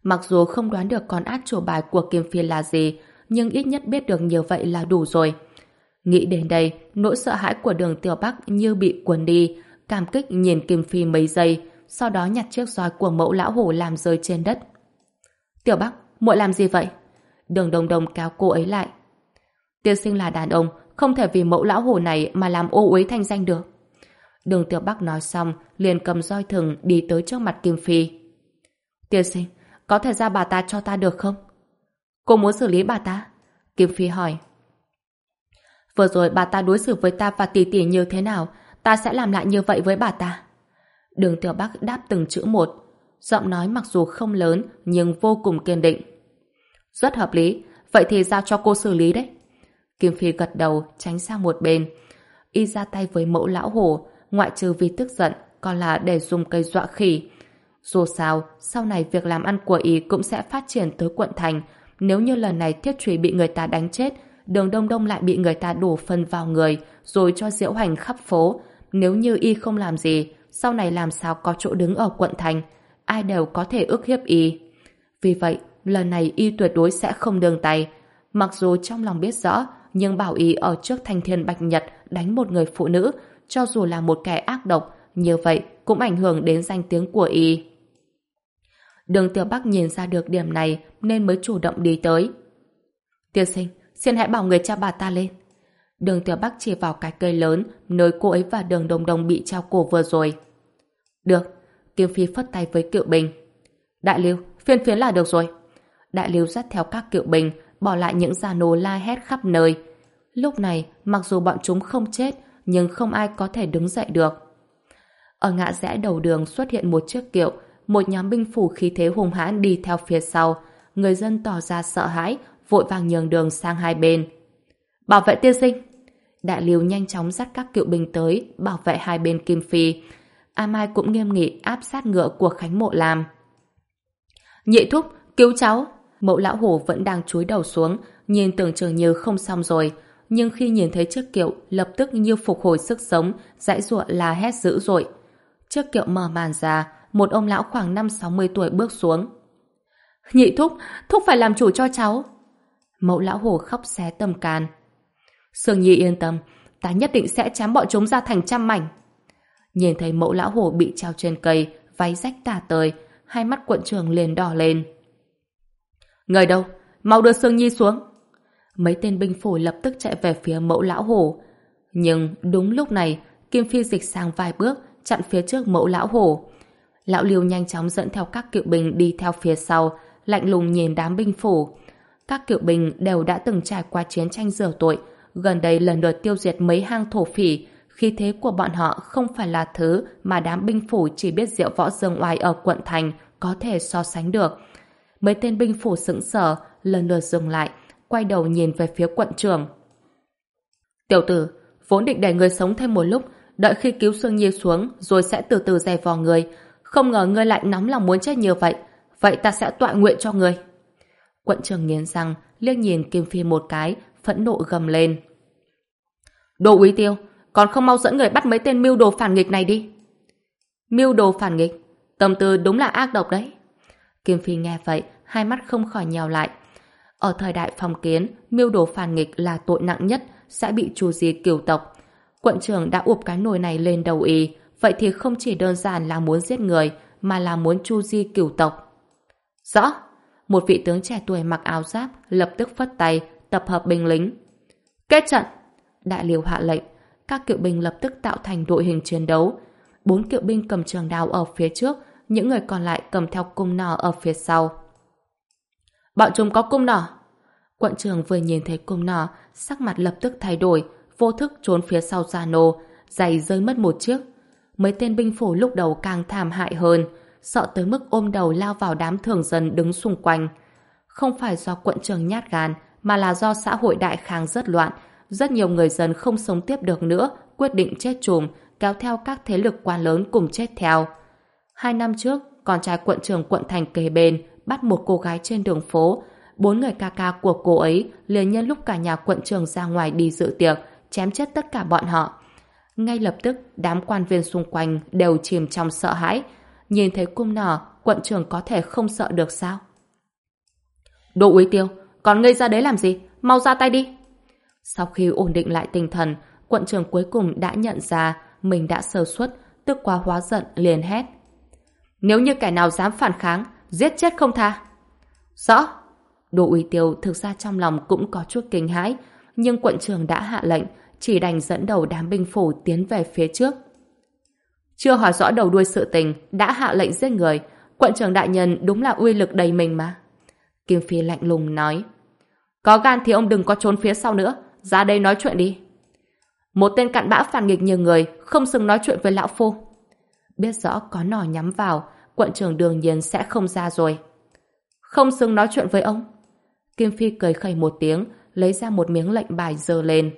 Mặc dù không đoán được con át chủ bài của Kim Phi là gì, nhưng ít nhất biết được như vậy là đủ rồi. Nghĩ đến đây, nỗi sợ hãi của Đường Tiểu Bắc như bị cuốn đi, cảm kích nhìn Kim Phi mấy giây, sau đó nhặt chiếc roi của mẫu lão hổ làm rơi trên đất. Tiểu Bắc, muội làm gì vậy? Đường Đồng Đồng kéo cô ấy lại. Tiên sinh là đàn ông, không thể vì mẫu lão hổ này mà làm ô uế thanh danh được. Đường Tiểu Bắc nói xong, liền cầm roi thừng đi tới trước mặt Kim Phi. Tiên sinh, có thể ra bà ta cho ta được không? Cô muốn xử lý bà ta? Kim Phi hỏi. Vừa rồi bà ta đối xử với ta và tỷ tỷ như thế nào, ta sẽ làm lại như vậy với bà ta. Đường Tiểu Bắc đáp từng chữ một. Giọng nói mặc dù không lớn nhưng vô cùng kiên định. Rất hợp lý, vậy thì giao cho cô xử lý đấy. Kim Phi gật đầu, tránh sang một bên. Y ra tay với mẫu lão hổ, ngoại trừ vì tức giận, còn là để dùng cây dọa khỉ. Dù sao, sau này việc làm ăn của Y cũng sẽ phát triển tới quận thành. Nếu như lần này Thiết Trùy bị người ta đánh chết, Đường Đông Đông lại bị người ta đổ phân vào người, rồi cho diễu hành khắp phố. Nếu như Y không làm gì, sau này làm sao có chỗ đứng ở quận thành, ai đều có thể ức hiếp Y. Vì vậy, lần này Y tuyệt đối sẽ không nương tay. Mặc dù trong lòng biết rõ, nhưng bảo Y ở trước Thanh Thiên Bạch Nhật đánh một người phụ nữ, cho dù là một kẻ ác độc, như vậy cũng ảnh hưởng đến danh tiếng của Y. Đường Tiểu Bắc nhìn ra được điểm này nên mới chủ động đi tới. Tiên sinh, xin hãy bảo người cha bà ta lên. Đường Tiểu Bắc chỉ vào cái cây lớn nơi cô ấy và Đường Đồng Đồng bị treo cổ vừa rồi. Được, Kim Phi phất tay với Kiệu Bình. Đại Lưu, phiên phiến là được rồi. Đại Lưu dắt theo các Kiệu Bình, bỏ lại những già nô la hét khắp nơi. Lúc này, mặc dù bọn chúng không chết, nhưng không ai có thể đứng dậy được. Ở ngã rẽ đầu đường xuất hiện một chiếc kiệu, một nhóm binh phủ khí thế hùng hãn đi theo phía sau. Người dân tỏ ra sợ hãi, vội vàng nhường đường sang hai bên. Bảo vệ tiên sinh! Đại Lưu nhanh chóng dắt các Kiệu Binh tới, bảo vệ hai bên Kim Phi. A Mai cũng nghiêm nghị áp sát ngựa của Khánh Mộ Lam. Nhị thúc, cứu cháu! Mẫu lão hổ vẫn đang chúi đầu xuống, nhìn tưởng chừng như không xong rồi, nhưng khi nhìn thấy chiếc kiệu lập tức như phục hồi sức sống, giãy giụa la hét dữ dội. Chiếc kiệu mở màn ra, một ông lão khoảng năm sáu mươi tuổi bước xuống. Nhị thúc, thúc phải làm chủ cho cháu. Mẫu lão hổ khóc xé tâm can. Sương Nhi yên tâm, ta nhất định sẽ chém bọn chúng ra thành trăm mảnh. Nhìn thấy mẫu lão hổ bị treo trên cây, váy rách tả tơi, hai mắt quận trưởng liền đỏ lên. Người đâu? Mau đưa Sương Nhi xuống. Mấy tên binh phủ lập tức chạy về phía mẫu lão hổ. Nhưng đúng lúc này, Kim Phi dịch sang vài bước, chặn phía trước mẫu lão hổ. Lão Lưu nhanh chóng dẫn theo các Kiệu Binh đi theo phía sau, lạnh lùng nhìn đám binh phủ. Các Kiệu Binh đều đã từng trải qua chiến tranh rửa tội, gần đây lần lượt tiêu diệt mấy hang thổ phỉ. Khí thế của bọn họ không phải là thứ mà đám binh phủ chỉ biết diệu võ dương oai ở quận thành có thể so sánh được. Mấy tên binh phủ sững sờ, lần lượt dừng lại, quay đầu nhìn về phía quận trưởng. Tiểu tử, vốn định để người sống thêm một lúc, đợi khi cứu Sương Nhi xuống rồi sẽ từ từ dè vò người. Không ngờ ngươi lại nóng lòng muốn chết như vậy. Vậy ta sẽ tọa nguyện cho ngươi. Quận trưởng nghiến răng, liếc nhìn Kim Phi một cái, phẫn nộ gầm lên. Đồ Úy Tiêu, còn không mau dẫn người bắt mấy tên mưu đồ phản nghịch này đi. Mưu đồ phản nghịch? Tâm tư đúng là ác độc đấy. Kim Phi nghe vậy, hai mắt không khỏi nhèo lại. Ở thời đại phong kiến, mưu đồ phản nghịch là tội nặng nhất, sẽ bị tru diệt cửu tộc. Quận trưởng đã ụp cái nồi này lên đầu Y, vậy thì không chỉ đơn giản là muốn giết người, mà là muốn tru di cửu tộc. Rõ! Một vị tướng trẻ tuổi mặc áo giáp lập tức phất tay, tập hợp binh lính. Kết trận! Đại Liêu hạ lệnh, các Kiệu Binh lập tức tạo thành đội hình chiến đấu. Bốn Kiệu Binh cầm trường đao ở phía trước, những người còn lại cầm theo cung nỏ ở phía sau. Bọn chúng có cung nỏ! Quận trưởng vừa nhìn thấy cung nỏ, sắc mặt lập tức thay đổi, vô thức trốn phía sau gia nô, giày rơi mất một chiếc. Mấy tên binh phủ lúc đầu càng thảm hại hơn, sợ tới mức ôm đầu lao vào đám thường dân đứng xung quanh. Không phải do quận trưởng nhát gan, mà là do xã hội đại khang rất loạn, rất nhiều người dân không sống tiếp được nữa, quyết định chết chùm, kéo theo các thế lực quan lớn cùng chết theo. Hai năm trước, con trai quận trưởng quận thành kề bên bắt một cô gái trên đường phố. Bốn người ca ca của cô ấy liền nhân lúc cả nhà quận trưởng ra ngoài đi dự tiệc, chém chết tất cả bọn họ. Ngay lập tức, đám quan viên xung quanh đều chìm trong sợ hãi. Nhìn thấy cung nỏ, quận trưởng có thể không sợ được sao? Đỗ Úy Tiêu, còn ngây ra đấy làm gì? Mau ra tay đi! Sau khi ổn định lại tinh thần, quận trưởng cuối cùng đã nhận ra mình đã sơ suất, tức quá hóa giận liền hét. Nếu như kẻ nào dám phản kháng, giết chết không tha. Rõ! Đỗ Úy Tiêu thực ra trong lòng cũng có chút kinh hãi, nhưng quận trưởng đã hạ lệnh, chỉ đành dẫn đầu đám binh phủ tiến về phía trước. Chưa hỏi rõ đầu đuôi sự tình, đã hạ lệnh giết người. Quận trưởng đại nhân đúng là uy lực đầy mình mà. Kim Phi lạnh lùng nói. Có gan thì ông đừng có trốn phía sau nữa, ra đây nói chuyện đi. Một tên cặn bã phản nghịch như người, không xứng nói chuyện với lão phu. Biết rõ có nỏ nhắm vào, quận trưởng đương nhiên sẽ không ra rồi. Không xứng nói chuyện với ông. Kim Phi cười khẩy một tiếng, lấy ra một miếng lệnh bài giơ lên.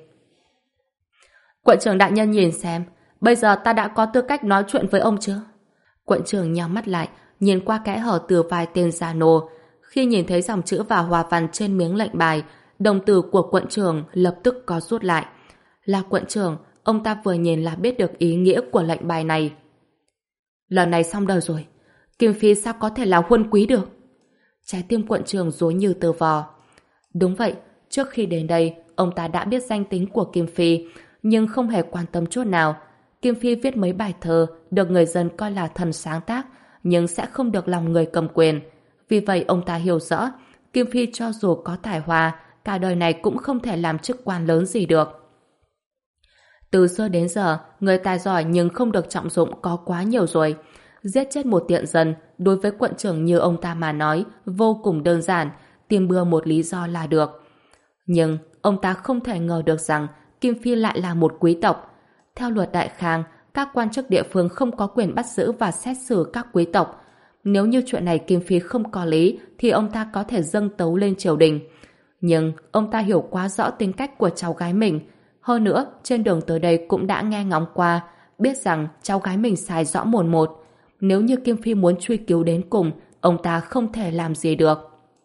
Quận trưởng đại nhân nhìn xem, bây giờ ta đã có tư cách nói chuyện với ông chưa? Quận trưởng nhắm mắt lại, nhìn qua kẽ hở từ vài tên gia nô. Khi nhìn thấy dòng chữ và hoa văn trên miếng lệnh bài, đồng tử của quận trưởng lập tức có rút lại. Là quận trưởng, ông ta vừa nhìn là biết được ý nghĩa của lệnh bài này. Lần này xong đời rồi, Kim Phi sao có thể là huân quý được? Trái tim quận trưởng rối như tơ vò. Đúng vậy, trước khi đến đây, ông ta đã biết danh tính của Kim Phi, nhưng không hề quan tâm chút nào. Kim Phi viết mấy bài thơ, được người dân coi là thần sáng tác, nhưng sẽ không được lòng người cầm quyền. Vì vậy ông ta hiểu rõ, Kim Phi cho dù có tài hoa, cả đời này cũng không thể làm chức quan lớn gì được. Từ xưa đến giờ, người tài giỏi nhưng không được trọng dụng có quá nhiều rồi. Giết chết một tiện dân, đối với quận trưởng như ông ta mà nói, vô cùng đơn giản, tìm bừa một lý do là được. Nhưng ông ta không thể ngờ được rằng Kim Phi lại là một quý tộc. Theo luật Đại Khang, các quan chức địa phương không có quyền bắt giữ và xét xử các quý tộc. Nếu như chuyện này Kim Phi không có lý, thì ông ta có thể dâng tấu lên triều đình. Nhưng ông ta hiểu quá rõ tính cách của cháu gái mình. Hơn nữa, trên đường tới đây cũng đã nghe ngóng qua, biết rằng cháu gái mình sai rõ mồn một. Nếu như Kim Phi muốn truy cứu đến cùng, ông ta không thể làm gì được.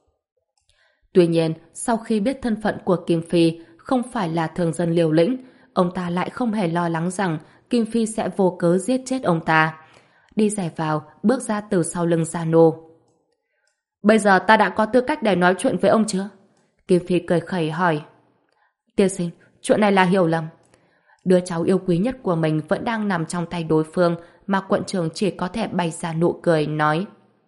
Tuy nhiên, sau khi biết thân phận của Kim Phi không phải là thường dân liều lĩnh, ông ta lại không hề lo lắng rằng Kim Phi sẽ vô cớ giết chết ông ta. Đi giày vào, bước ra từ sau lưng gia nô. Bây giờ ta đã có tư cách để nói chuyện với ông chưa? Kim Phi cười khẩy hỏi. Tiên sinh, chuyện này là hiểu lầm. Đứa cháu yêu quý nhất của mình vẫn đang nằm trong tay đối phương, mà quận trưởng chỉ có thể bày ra nụ cười, nói.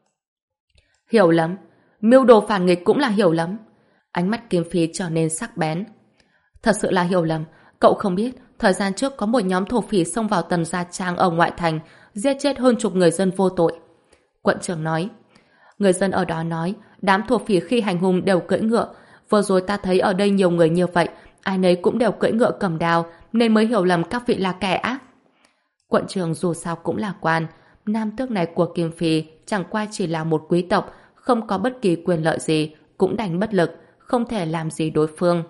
Hiểu lầm? Mưu đồ phản nghịch cũng là hiểu lầm. Ánh mắt Kim Phi trở nên sắc bén. Thật sự là hiểu lầm. Cậu không biết, thời gian trước có một nhóm thổ phỉ xông vào Tần Gia Trang ở ngoại thành, giết chết hơn chục người dân vô tội. Quận trưởng nói. Người dân ở đó nói, đám thổ phỉ khi hành hung đều cưỡi ngựa. Vừa rồi ta thấy ở đây nhiều người như vậy, ai nấy cũng đều cưỡi ngựa cầm đao, nên mới hiểu lầm các vị là kẻ ác. Quận trưởng dù sao cũng là quan, nam tước này của Kim Phi chẳng qua chỉ là một quý tộc, không có bất kỳ quyền lợi gì, cũng đành bất lực, không thể làm gì đối phương.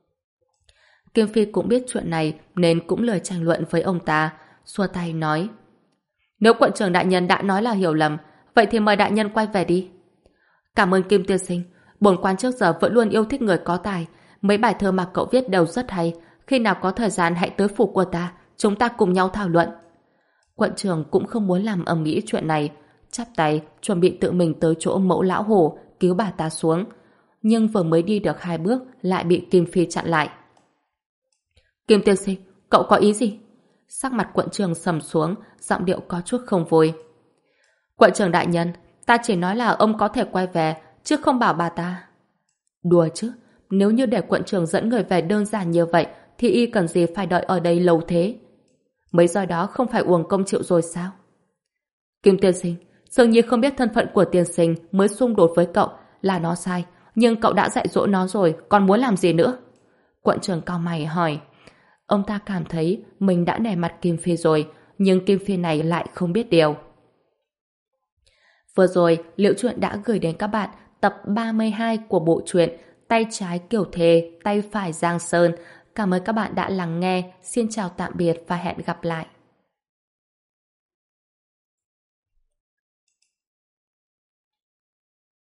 Kim Phi cũng biết chuyện này nên cũng lười tranh luận với ông ta, xua tay nói. Nếu quận trưởng đại nhân đã nói là hiểu lầm, vậy thì mời đại nhân quay về đi. Cảm ơn Kim tiên sinh, bổn quan trước giờ vẫn luôn yêu thích người có tài, mấy bài thơ mà cậu viết đều rất hay, khi nào có thời gian hãy tới phủ của ta, chúng ta cùng nhau thảo luận. Quận trưởng cũng không muốn làm ầm ĩ chuyện này, chắp tay chuẩn bị tự mình tới chỗ mẫu lão hổ cứu bà ta xuống, nhưng vừa mới đi được hai bước lại bị Kim Phi chặn lại. Kim tiên sinh, cậu có ý gì? Sắc mặt quận trưởng sầm xuống, giọng điệu có chút không vui. Quận trưởng đại nhân, ta chỉ nói là ông có thể quay về, chứ không bảo bà ta. Đùa chứ, nếu như để quận trưởng dẫn người về đơn giản như vậy, thì y cần gì phải đợi ở đây lâu thế? Mấy giờ đó không phải uổng công chịu rồi sao? Kim tiên sinh, dường như không biết thân phận của tiên sinh mới xung đột với cậu là nó sai, nhưng cậu đã dạy dỗ nó rồi, còn muốn làm gì nữa? Quận trưởng cau mày hỏi. Ông ta cảm thấy mình đã nể mặt Kim Phi rồi, nhưng Kim Phi này lại không biết điều. Vừa rồi, Liễu Chuyện đã gửi đến các bạn tập ba mươi hai của bộ truyện Tay trái Kiều Thề, tay phải Giang Sơn. Cảm ơn các bạn đã lắng nghe. Xin chào tạm biệt và hẹn gặp lại.